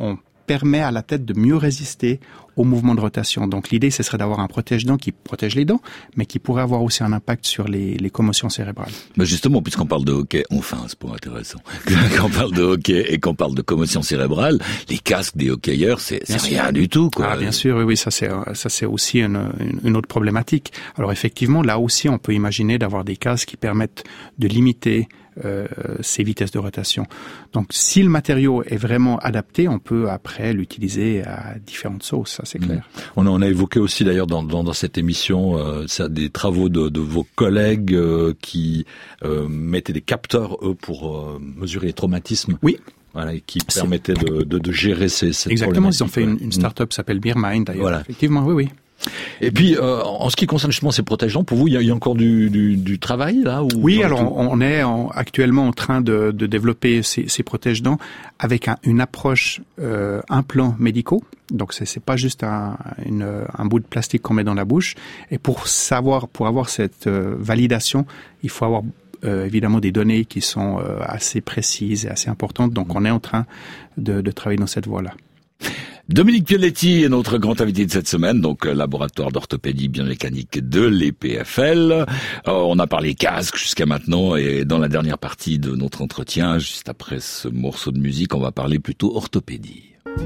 permet à la tête de mieux résister au mouvement de rotation. Donc l'idée, ce serait d'avoir un protège-dents qui protège les dents, mais qui pourrait avoir aussi un impact sur les commotions cérébrales. Mais justement, puisqu'on parle de hockey, enfin, c'est pas intéressant. Quand on parle de hockey et qu'on parle de commotion cérébrale, les casques des hockeyeurs, c'est rien du tout, quoi. Ah, bien sûr, oui, ça c'est aussi une autre problématique. Alors effectivement, là aussi, on peut imaginer d'avoir des casques qui permettent de limiter ces vitesses de rotation. Donc, si le matériau est vraiment adapté, on peut après l'utiliser à différentes sauces, ça c'est clair. On a évoqué aussi d'ailleurs dans cette émission des travaux de vos collègues qui mettaient des capteurs pour mesurer les traumatismes. Oui. Voilà, et qui permettaient de gérer cette exactement, ils ont fait une start-up qui s'appelle BeerMind d'ailleurs. Voilà. Effectivement, oui. Et puis, en ce qui concerne justement ces protège-dents, pour vous, il y a encore du travail là ou oui, alors on est actuellement en train de développer ces protège-dents avec une approche implants médicaux. Donc c'est pas juste un bout de plastique qu'on met dans la bouche. Et pour avoir cette validation, il faut avoir évidemment des données qui sont assez précises et assez importantes. Donc on est en train de travailler dans cette voie-là. Dominique Pioletti est notre grand invité de cette semaine, donc laboratoire d'orthopédie biomécanique de l'EPFL. On a parlé casque jusqu'à maintenant et dans la dernière partie de notre entretien, juste après ce morceau de musique, on va parler plutôt orthopédie.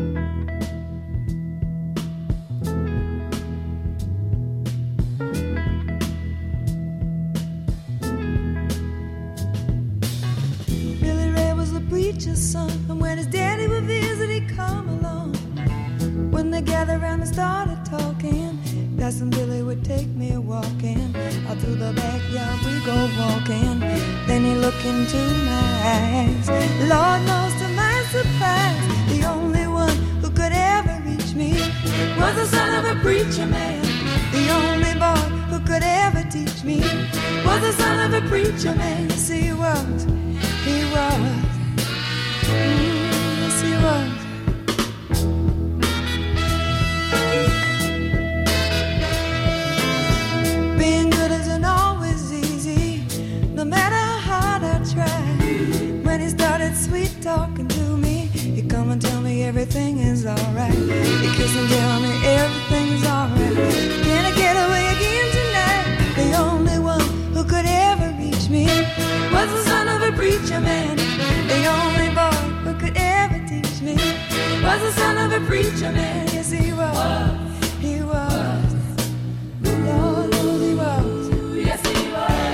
Billy Ray was the preacher's son, and when his daddy would visit, he'd come along. When they gathered around and started talking, Cousin Billy would take me walking. Out through the backyard we go walking. Then he looked into my eyes. Lord knows to my surprise, the only one who could ever reach me was the son of a preacher man. The only boy who could ever teach me was the son of a preacher man. Yes, he was. Yes, he was. Being good isn't always easy, no matter how hard I try. When he started sweet talking to me, he'd come and tell me everything is alright. He'd kiss and tell me everything's alright. Can I get away again tonight? The only one who could ever reach me was the son of a preacher man. The only boy who could ever teach me was the son of a preacher man. Yes, he was. He was. Lord knows he was. Yes, he was.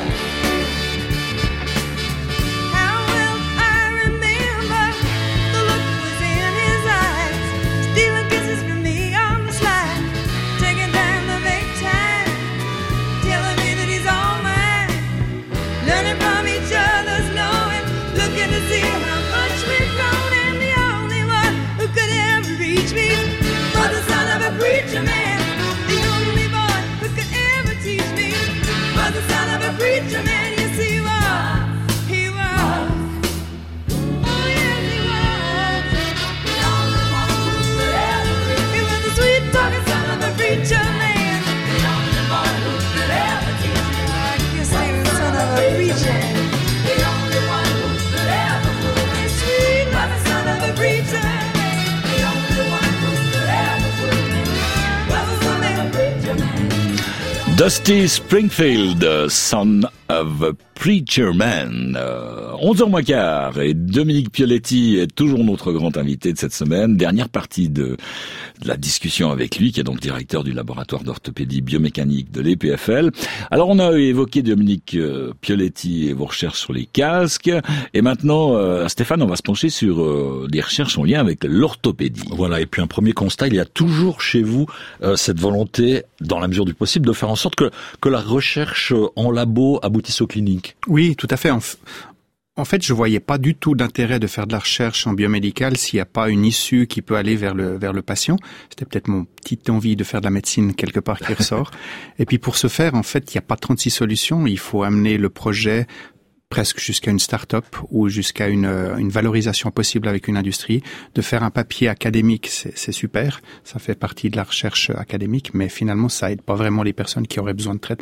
How well I remember the look was in his eyes, stealing kisses from me on the slide, taking time to make time, telling me that he's all mine, learning from each other's knowing, looking to see how much we've grown, and the only one who could ever reach me was the son of a preacher man. The only boy who could ever teach me was the son of a preacher man. Yes, he was. He was. Oh, yes, he was. The only one who could ever reach me. He was the sweet talking son of a preacher man. The only boy who could ever teach me. I guess he was the son of a preacher. The only one who could ever fool me. Sweet was the son of a preacher man. The only one who could ever fool me was the son of a preacher man. Dusty Springfield, son of a preacher man. 11h15 et Dominique Pioletti est toujours notre grand invité de cette semaine. Dernière partie de la discussion avec lui, qui est donc directeur du laboratoire d'orthopédie biomécanique de l'EPFL. Alors on a évoqué Dominique Pioletti et vos recherches sur les casques. Et maintenant, Stéphane, on va se pencher sur des recherches en lien avec l'orthopédie. Voilà, et puis un premier constat, il y a toujours chez vous cette volonté, dans la mesure du possible, de faire en sorte que la recherche en labo aboutisse aux cliniques. Oui, tout à fait. En fait, je voyais pas du tout d'intérêt de faire de la recherche en biomédical s'il n'y a pas une issue qui peut aller vers le patient. C'était peut-être mon petite envie de faire de la médecine quelque part qui ressort. Et puis pour ce faire, en fait, il n'y a pas 36 solutions. Il faut amener le projet presque jusqu'à une start-up ou jusqu'à une valorisation possible avec une industrie. De faire un papier académique, c'est super. Ça fait partie de la recherche académique, mais finalement, ça aide pas vraiment les personnes qui auraient besoin de traitement.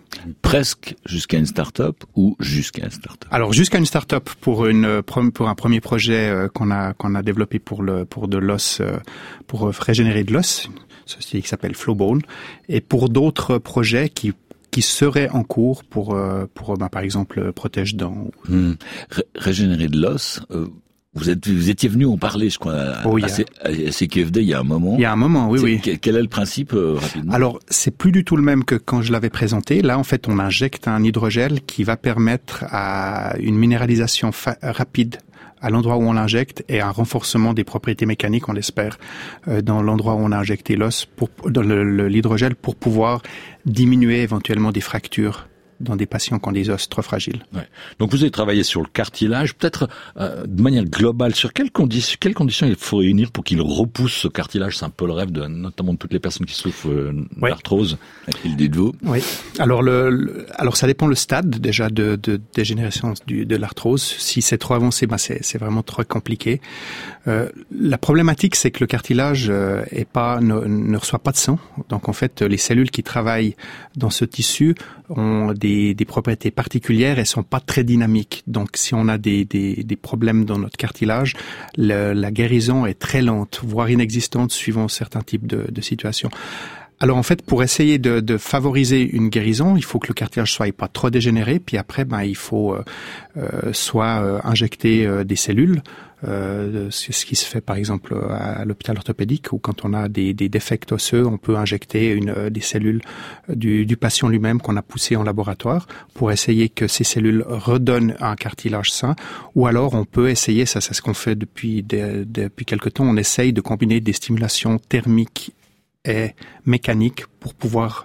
Presque jusqu'à une start-up ou jusqu'à une start-up? Alors jusqu'à une start-up pour un premier projet qu'on a développé pour de l'os, pour régénérer de l'os, une société qui s'appelle Flowbone, et pour d'autres projets qui seraient en cours pour par exemple protège-dents. Régénérer de l'os. Vous étiez venu en parler, je crois, à CQFD il y a un moment. Il y a un moment, oui. Quel est le principe, rapidement? Alors, c'est plus du tout le même que quand je l'avais présenté. Là, en fait, on injecte un hydrogel qui va permettre à une minéralisation rapide à l'endroit où on l'injecte et un renforcement des propriétés mécaniques, on l'espère, dans l'endroit où on a injecté l'os, dans l'hydrogel, pour pouvoir diminuer éventuellement des fractures dans des patients qui ont des os trop fragiles. Ouais. Donc vous avez travaillé sur le cartilage, peut-être de manière globale, sur quelles conditions il faut réunir pour qu'il repousse ce cartilage? C'est un peu le rêve notamment de toutes les personnes qui souffrent d'arthrose. Il dit de vous. Oui. Alors alors ça dépend le stade déjà de dégénérescence de l'arthrose. Si c'est trop avancé, c'est vraiment trop compliqué. La problématique, c'est que le cartilage ne reçoit pas de sang. Donc en fait, les cellules qui travaillent dans ce tissu ont des propriétés particulières et sont pas très dynamiques. Donc si on a des problèmes dans notre cartilage, la guérison est très lente, voire inexistante suivant certains types de situations. Alors en fait, pour essayer de favoriser une guérison, il faut que le cartilage soit pas trop dégénéré, puis après il faut soit injecter des cellules. C'est ce qui se fait par exemple à l'hôpital orthopédique, où quand on a des défects osseux, on peut injecter des cellules du patient lui-même qu'on a poussé en laboratoire pour essayer que ces cellules redonnent un cartilage sain. Ou alors on peut essayer, ça c'est ce qu'on fait depuis quelque temps, on essaye de combiner des stimulations thermiques et mécaniques pour pouvoir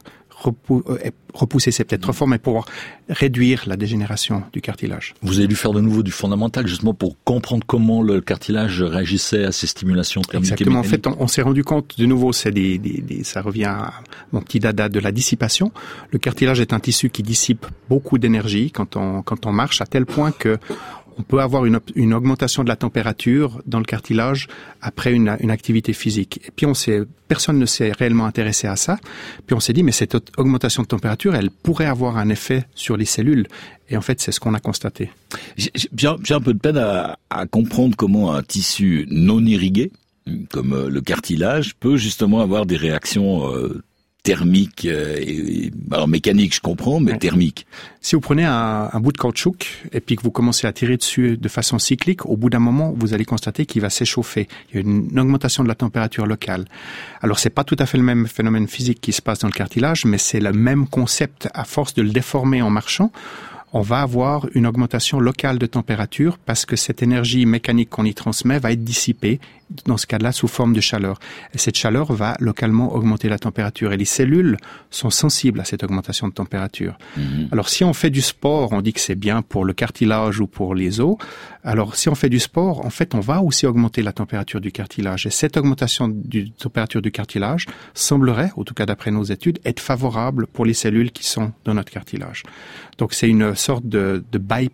repousser, c'est peut-être trop fort, mais pour réduire la dégénération du cartilage. Vous avez dû faire de nouveau du fondamental, justement pour comprendre comment le cartilage réagissait à ces stimulations thermiques. Exactement. Et mécaniques. En fait, on s'est rendu compte, de nouveau, ça revient à mon petit dada de la dissipation. Le cartilage est un tissu qui dissipe beaucoup d'énergie quand on marche, à tel point que on peut avoir une augmentation de la température dans le cartilage après une activité physique. Et puis personne ne s'est réellement intéressé à ça. Puis on s'est dit, mais cette augmentation de température, elle pourrait avoir un effet sur les cellules. Et en fait, c'est ce qu'on a constaté. J'ai un peu de peine à comprendre comment un tissu non irrigué, comme le cartilage, peut justement avoir des réactions thermique, alors mécanique je comprends, mais thermique. Si vous prenez un bout de caoutchouc et puis que vous commencez à tirer dessus de façon cyclique, au bout d'un moment, vous allez constater qu'il va s'échauffer. Il y a une augmentation de la température locale. Alors c'est pas tout à fait le même phénomène physique qui se passe dans le cartilage, mais c'est le même concept. À force de le déformer en marchant, on va avoir une augmentation locale de température parce que cette énergie mécanique qu'on y transmet va être dissipée, dans ce cas-là, sous forme de chaleur. Et cette chaleur va localement augmenter la température. Et les cellules sont sensibles à cette augmentation de température. Alors, si on fait du sport, on dit que c'est bien pour le cartilage ou pour les os. Alors, si on fait du sport, en fait, on va aussi augmenter la température du cartilage. Et cette augmentation de température du cartilage semblerait, en tout cas d'après nos études, être favorable pour les cellules qui sont dans notre cartilage. Donc, c'est une sorte de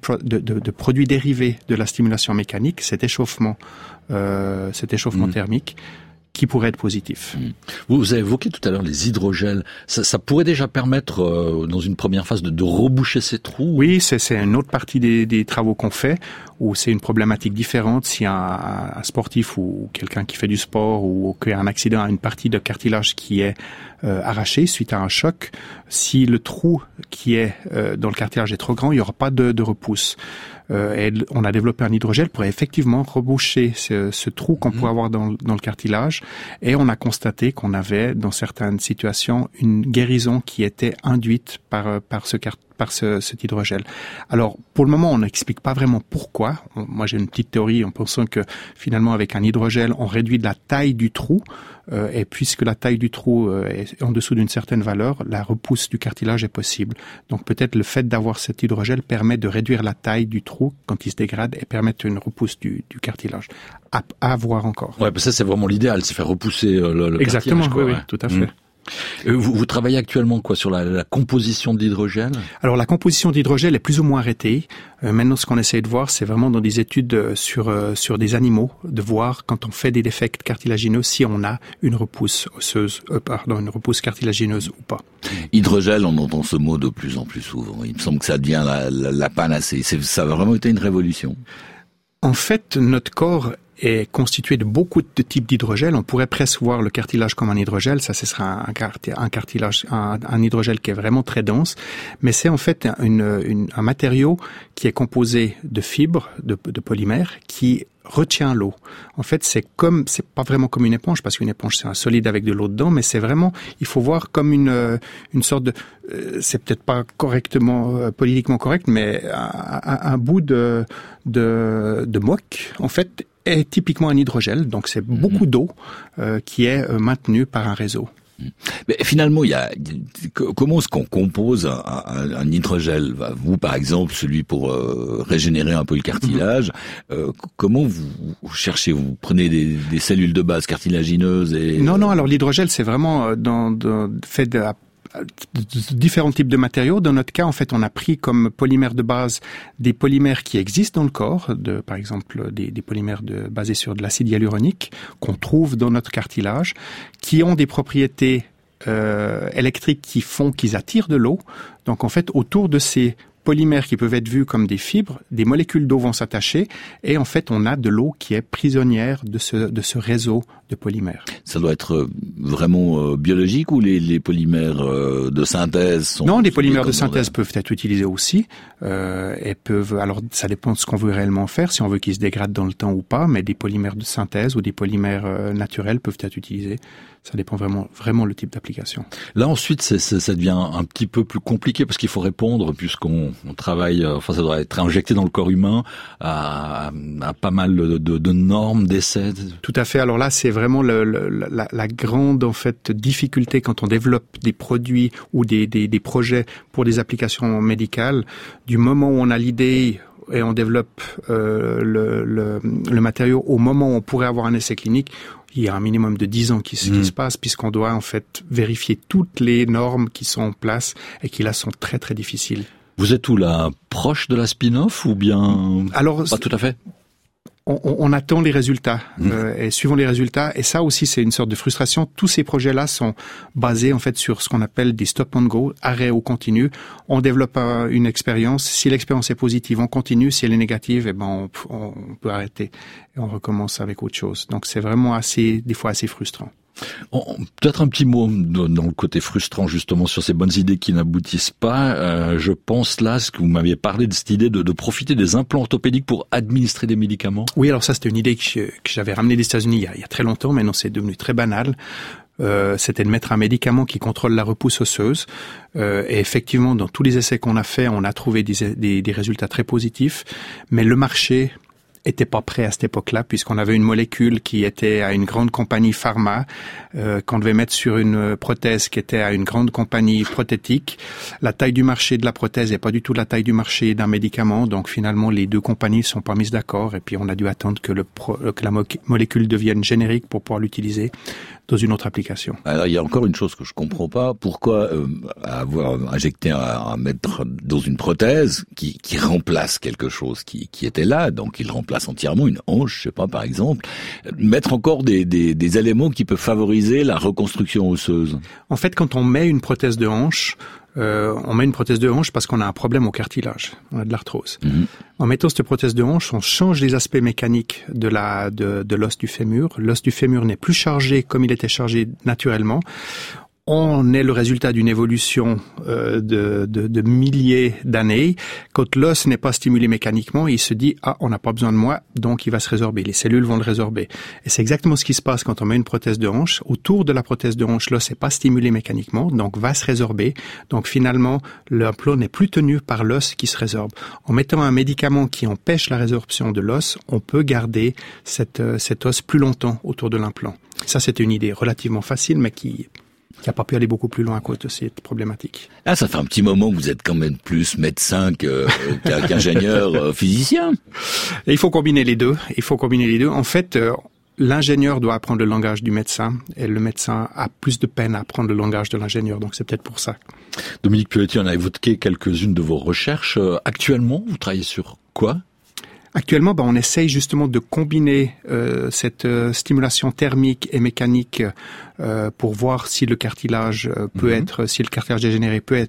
produit dérivé de la stimulation mécanique, cet échauffement thermique, qui pourrait être positif. Vous avez évoqué tout à l'heure les hydrogels. Ça pourrait déjà permettre, dans une première phase, de reboucher ces trous? Oui, c'est une autre partie des travaux qu'on fait, où c'est une problématique différente. Si un sportif ou quelqu'un qui fait du sport ou qui a un accident a une partie de cartilage qui est arrachée suite à un choc, si le trou qui est dans le cartilage est trop grand, il n'y aura pas de repousse. Et on a développé un hydrogel pour effectivement reboucher ce trou qu'on pourrait avoir dans le cartilage, et on a constaté qu'on avait dans certaines situations une guérison qui était induite par cet hydrogel. Alors, pour le moment, on n'explique pas vraiment pourquoi. Moi, j'ai une petite théorie en pensant que finalement, avec un hydrogel, on réduit la taille du trou, et puisque la taille du trou est en dessous d'une certaine valeur, la repousse du cartilage est possible. Donc, peut-être le fait d'avoir cet hydrogel permet de réduire la taille du trou quand il se dégrade et permettre une repousse du cartilage. À voir encore. Ouais, ça c'est vraiment l'idéal, c'est faire repousser le Exactement, cartilage. Exactement, oui, tout à fait. Vous travaillez actuellement sur la composition de l'hydrogel? Alors la composition d'hydrogel est plus ou moins arrêtée. Maintenant, ce qu'on essaie de voir, c'est vraiment dans des études sur des animaux, de voir quand on fait des défects cartilagineux si on a une repousse une repousse cartilagineuse ou pas. Hydrogel, on entend ce mot de plus en plus souvent. Il me semble que ça devient la panacée. Ça a vraiment été une révolution. En fait, notre corps est constitué de beaucoup de types d'hydrogel. On pourrait presque voir le cartilage comme un hydrogel. Ça, ce sera un cartilage, un hydrogel qui est vraiment très dense. Mais c'est en fait un matériau qui est composé de fibres, de polymères, qui retient l'eau. En fait, c'est pas vraiment comme une éponge, parce qu'une éponge c'est un solide avec de l'eau dedans, mais c'est vraiment, il faut voir comme une sorte de, c'est peut-être pas correctement, politiquement correct, mais un bout de moque, en fait, est typiquement un hydrogel. Donc c'est beaucoup d'eau qui est maintenue par un réseau. Mais finalement, comment est-ce qu'on compose un hydrogel? Vous, par exemple, celui pour régénérer un peu le cartilage, comment vous cherchez? Vous prenez des cellules de base cartilagineuses et... Non, alors l'hydrogel, c'est vraiment fait de différents types de matériaux. Dans notre cas, en fait, on a pris comme polymère de base des polymères qui existent dans le corps, par exemple des polymères basés sur de l'acide hyaluronique qu'on trouve dans notre cartilage, qui ont des propriétés électriques qui font qu'ils attirent de l'eau. Donc, en fait, autour de ces polymères qui peuvent être vus comme des fibres, des molécules d'eau vont s'attacher et en fait on a de l'eau qui est prisonnière de ce réseau de polymères. Ça doit être vraiment biologique ou les polymères de synthèse sont... Non, les polymères de synthèse peuvent être utilisés aussi et alors ça dépend de ce qu'on veut réellement faire, si on veut qu'ils se dégradent dans le temps ou pas, mais des polymères de synthèse ou des polymères naturels peuvent être utilisés. Ça dépend vraiment le type d'application. Là ensuite, ça devient un petit peu plus compliqué parce qu'il faut répondre, puisqu'on travaille, ça doit être injecté dans le corps humain à pas mal de normes, d'essais. Tout à fait. Alors là, c'est vraiment la grande en fait difficulté quand on développe des produits ou des projets pour des applications médicales. Du moment où on a l'idée et on développe le matériau, au moment où on pourrait avoir un essai clinique, il y a un minimum de 10 ans qui se passe, puisqu'on doit en fait vérifier toutes les normes qui sont en place et qui là sont très très difficiles. Vous êtes où là, proche de la spin-off ou bien pas tout à fait? On attend les résultats et suivant les résultats, et ça aussi c'est une sorte de frustration. Tous ces projets-là sont basés en fait sur ce qu'on appelle des stop and go, arrêt au continu. On développe une expérience. Si l'expérience est positive, on continue. Si elle est négative, on peut arrêter et on recommence avec autre chose. Donc c'est vraiment des fois assez frustrant. Peut-être un petit mot dans le côté frustrant justement sur ces bonnes idées qui n'aboutissent pas. Je pense là, ce que vous m'aviez parlé de cette idée de profiter des implants orthopédiques pour administrer des médicaments. Oui, alors ça c'était une idée que j'avais ramenée des États-Unis il y a très longtemps. Maintenant c'est devenu très banal. C'était de mettre un médicament qui contrôle la repousse osseuse. Et effectivement, dans tous les essais qu'on a faits, on a trouvé des résultats très positifs. Mais le marché était pas prêt à cette époque-là, puisqu'on avait une molécule qui était à une grande compagnie pharma, qu'on devait mettre sur une prothèse qui était à une grande compagnie prothétique. La taille du marché de la prothèse n'est pas du tout la taille du marché d'un médicament, donc finalement les deux compagnies ne sont pas mises d'accord, et puis on a dû attendre que la molécule devienne générique pour pouvoir l'utiliser dans une autre application. Alors il y a encore une chose que je comprends pas, pourquoi avoir injecté un mettre dans une prothèse qui remplace quelque chose qui était là, donc il remplace entièrement une hanche, je sais pas, par exemple, mettre encore des éléments qui peuvent favoriser la reconstruction osseuse. En fait, quand on met une prothèse de hanche, on met une prothèse de hanche parce qu'on a un problème au cartilage, on a de l'arthrose. En mettant cette prothèse de hanche, on change les aspects mécaniques de l'os du fémur. L'os du fémur n'est plus chargé comme il était chargé naturellement. On est le résultat d'une évolution de milliers d'années. Quand l'os n'est pas stimulé mécaniquement, il se dit « Ah, on n'a pas besoin de moi, donc il va se résorber. Les cellules vont le résorber. » Et c'est exactement ce qui se passe quand on met une prothèse de hanche. Autour de la prothèse de hanche, l'os n'est pas stimulé mécaniquement, donc va se résorber. Donc finalement, l'implant n'est plus tenu par l'os qui se résorbe. En mettant un médicament qui empêche la résorption de l'os, on peut garder cet os plus longtemps autour de l'implant. Ça, c'était une idée relativement facile, mais qui n'a pas pu aller beaucoup plus loin à cause de cette problématique. Ah, ça fait un petit moment que vous êtes quand même plus médecin qu'ingénieur physicien. Et il faut combiner les deux. En fait, l'ingénieur doit apprendre le langage du médecin et le médecin a plus de peine à apprendre le langage de l'ingénieur. Donc c'est peut-être pour ça. Dominique Pioletti, on a évoqué quelques-unes de vos recherches. Actuellement, vous travaillez sur quoi ? Actuellement, on essaye justement de combiner cette stimulation thermique et mécanique pour voir si le cartilage si le cartilage dégénéré peut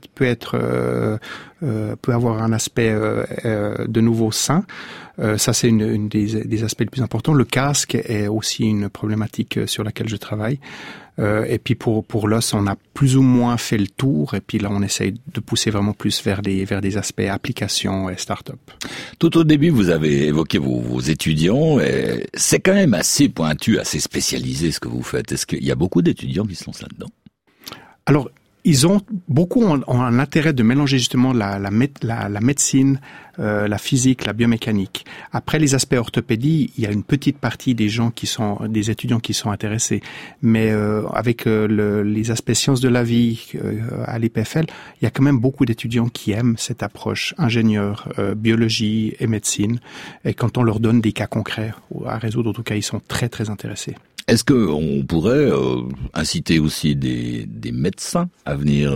avoir un aspect de nouveau sain. Ça, c'est une des aspects les plus importants. Le casque est aussi une problématique sur laquelle je travaille. Et puis pour l'os, on a plus ou moins fait le tour. Et puis là, on essaye de pousser vraiment plus vers des aspects applications et start-up. Tout au début, vous avez évoqué vos étudiants. Et c'est quand même assez pointu, assez spécialisé ce que vous faites. Est-ce qu'il y a beaucoup d'étudiants qui se lancent là-dedans ? Alors, beaucoup ont un intérêt de mélanger justement la médecine, la physique, la biomécanique. Après les aspects orthopédie, il y a une petite partie des étudiants qui sont intéressés. Mais avec les aspects sciences de la vie à l'EPFL, il y a quand même beaucoup d'étudiants qui aiment cette approche ingénieur, biologie et médecine. Et quand on leur donne des cas concrets à résoudre, en tout cas, ils sont très très intéressés. Est-ce qu'on pourrait inciter aussi des médecins à venir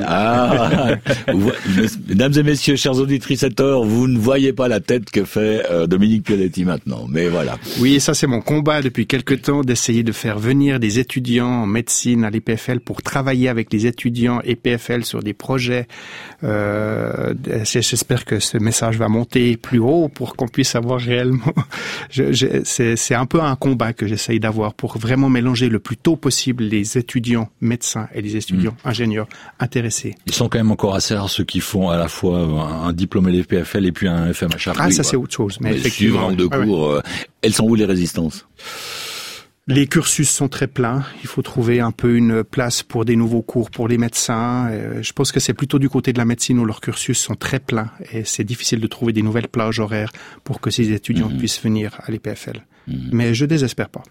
mesdames et messieurs, chers auditrices et auditeurs, vous ne voyez pas la tête que fait Dominique Pioletti maintenant, mais voilà. Oui, ça c'est mon combat depuis quelque temps, d'essayer de faire venir des étudiants en médecine à l'EPFL pour travailler avec les étudiants EPFL sur des projets. J'espère que ce message va monter plus haut pour qu'on puisse avoir réellement... c'est un peu un combat que j'essaye d'avoir pour vraiment mélanger le plus tôt possible les étudiants médecins et les étudiants ingénieurs intéressés. Ils sont quand même encore assez rares ceux qui font à la fois un diplôme LPFL et puis un FMHR. Ah, ça c'est autre chose. Mais effectivement, suivant de cours, elles sont où les résistances ? Les cursus sont très pleins. Il faut trouver un peu une place pour des nouveaux cours pour les médecins. Je pense que c'est plutôt du côté de la médecine où leurs cursus sont très pleins et c'est difficile de trouver des nouvelles plages horaires pour que ces étudiants puissent venir à l'EPFL. Mais je désespère pas.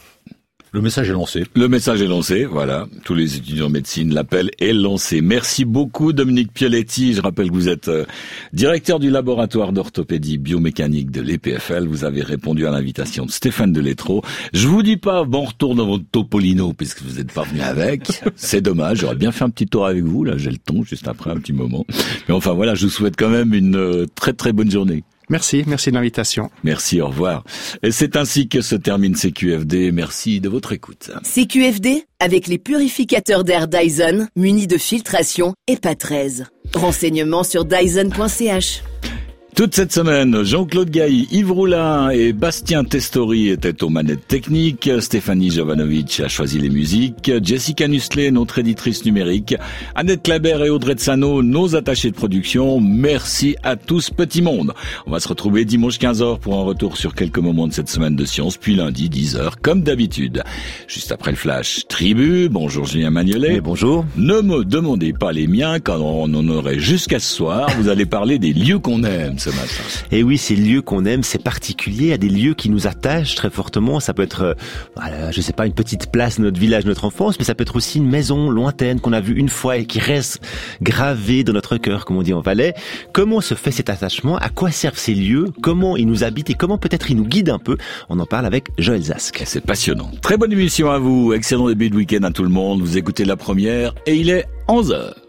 Le message est lancé. Le message est lancé, voilà. Tous les étudiants en médecine, l'appel est lancé. Merci beaucoup Dominique Pioletti. Je rappelle que vous êtes directeur du laboratoire d'orthopédie biomécanique de l'EPFL. Vous avez répondu à l'invitation de Stéphane Delettraux. Je vous dis pas bon retour dans votre Topolino puisque vous n'êtes pas venu avec. C'est dommage, j'aurais bien fait un petit tour avec vous. Là, j'ai le ton juste après un petit moment. Mais enfin voilà, je vous souhaite quand même une très très bonne journée. Merci de l'invitation. Merci, au revoir. Et c'est ainsi que se termine CQFD. Merci de votre écoute. CQFD, avec les purificateurs d'air Dyson, munis de filtration EPA 13. Renseignements sur dyson.ch. Toute cette semaine, Jean-Claude Gailly, Yves Roulin et Bastien Testori étaient aux manettes techniques. Stéphanie Jovanovic a choisi les musiques. Jessica Nustlé, notre éditrice numérique. Annette Clabert et Audrey Tsano, nos attachés de production. Merci à tous, petit monde. On va se retrouver dimanche 15h pour un retour sur quelques moments de cette semaine de science, puis lundi 10h, comme d'habitude. Juste après le flash, Tribu. Bonjour Julien Magnolet. Bonjour. Ne me demandez pas les miens, quand on en aurait jusqu'à ce soir. Vous allez parler des lieux qu'on aime ce matin. Et oui, ces lieux qu'on aime, c'est particulier, à des lieux qui nous attachent très fortement. Ça peut être, je sais pas, une petite place, notre village, notre enfance, mais ça peut être aussi une maison lointaine qu'on a vue une fois et qui reste gravée dans notre cœur, comme on dit en Valais. Comment se fait cet attachement? À quoi servent ces lieux? Comment ils nous habitent et comment peut-être ils nous guident un peu? On en parle avec Joël Zask. C'est passionnant. Très bonne émission à vous. Excellent début de week-end à tout le monde. Vous écoutez La Première et il est 11h.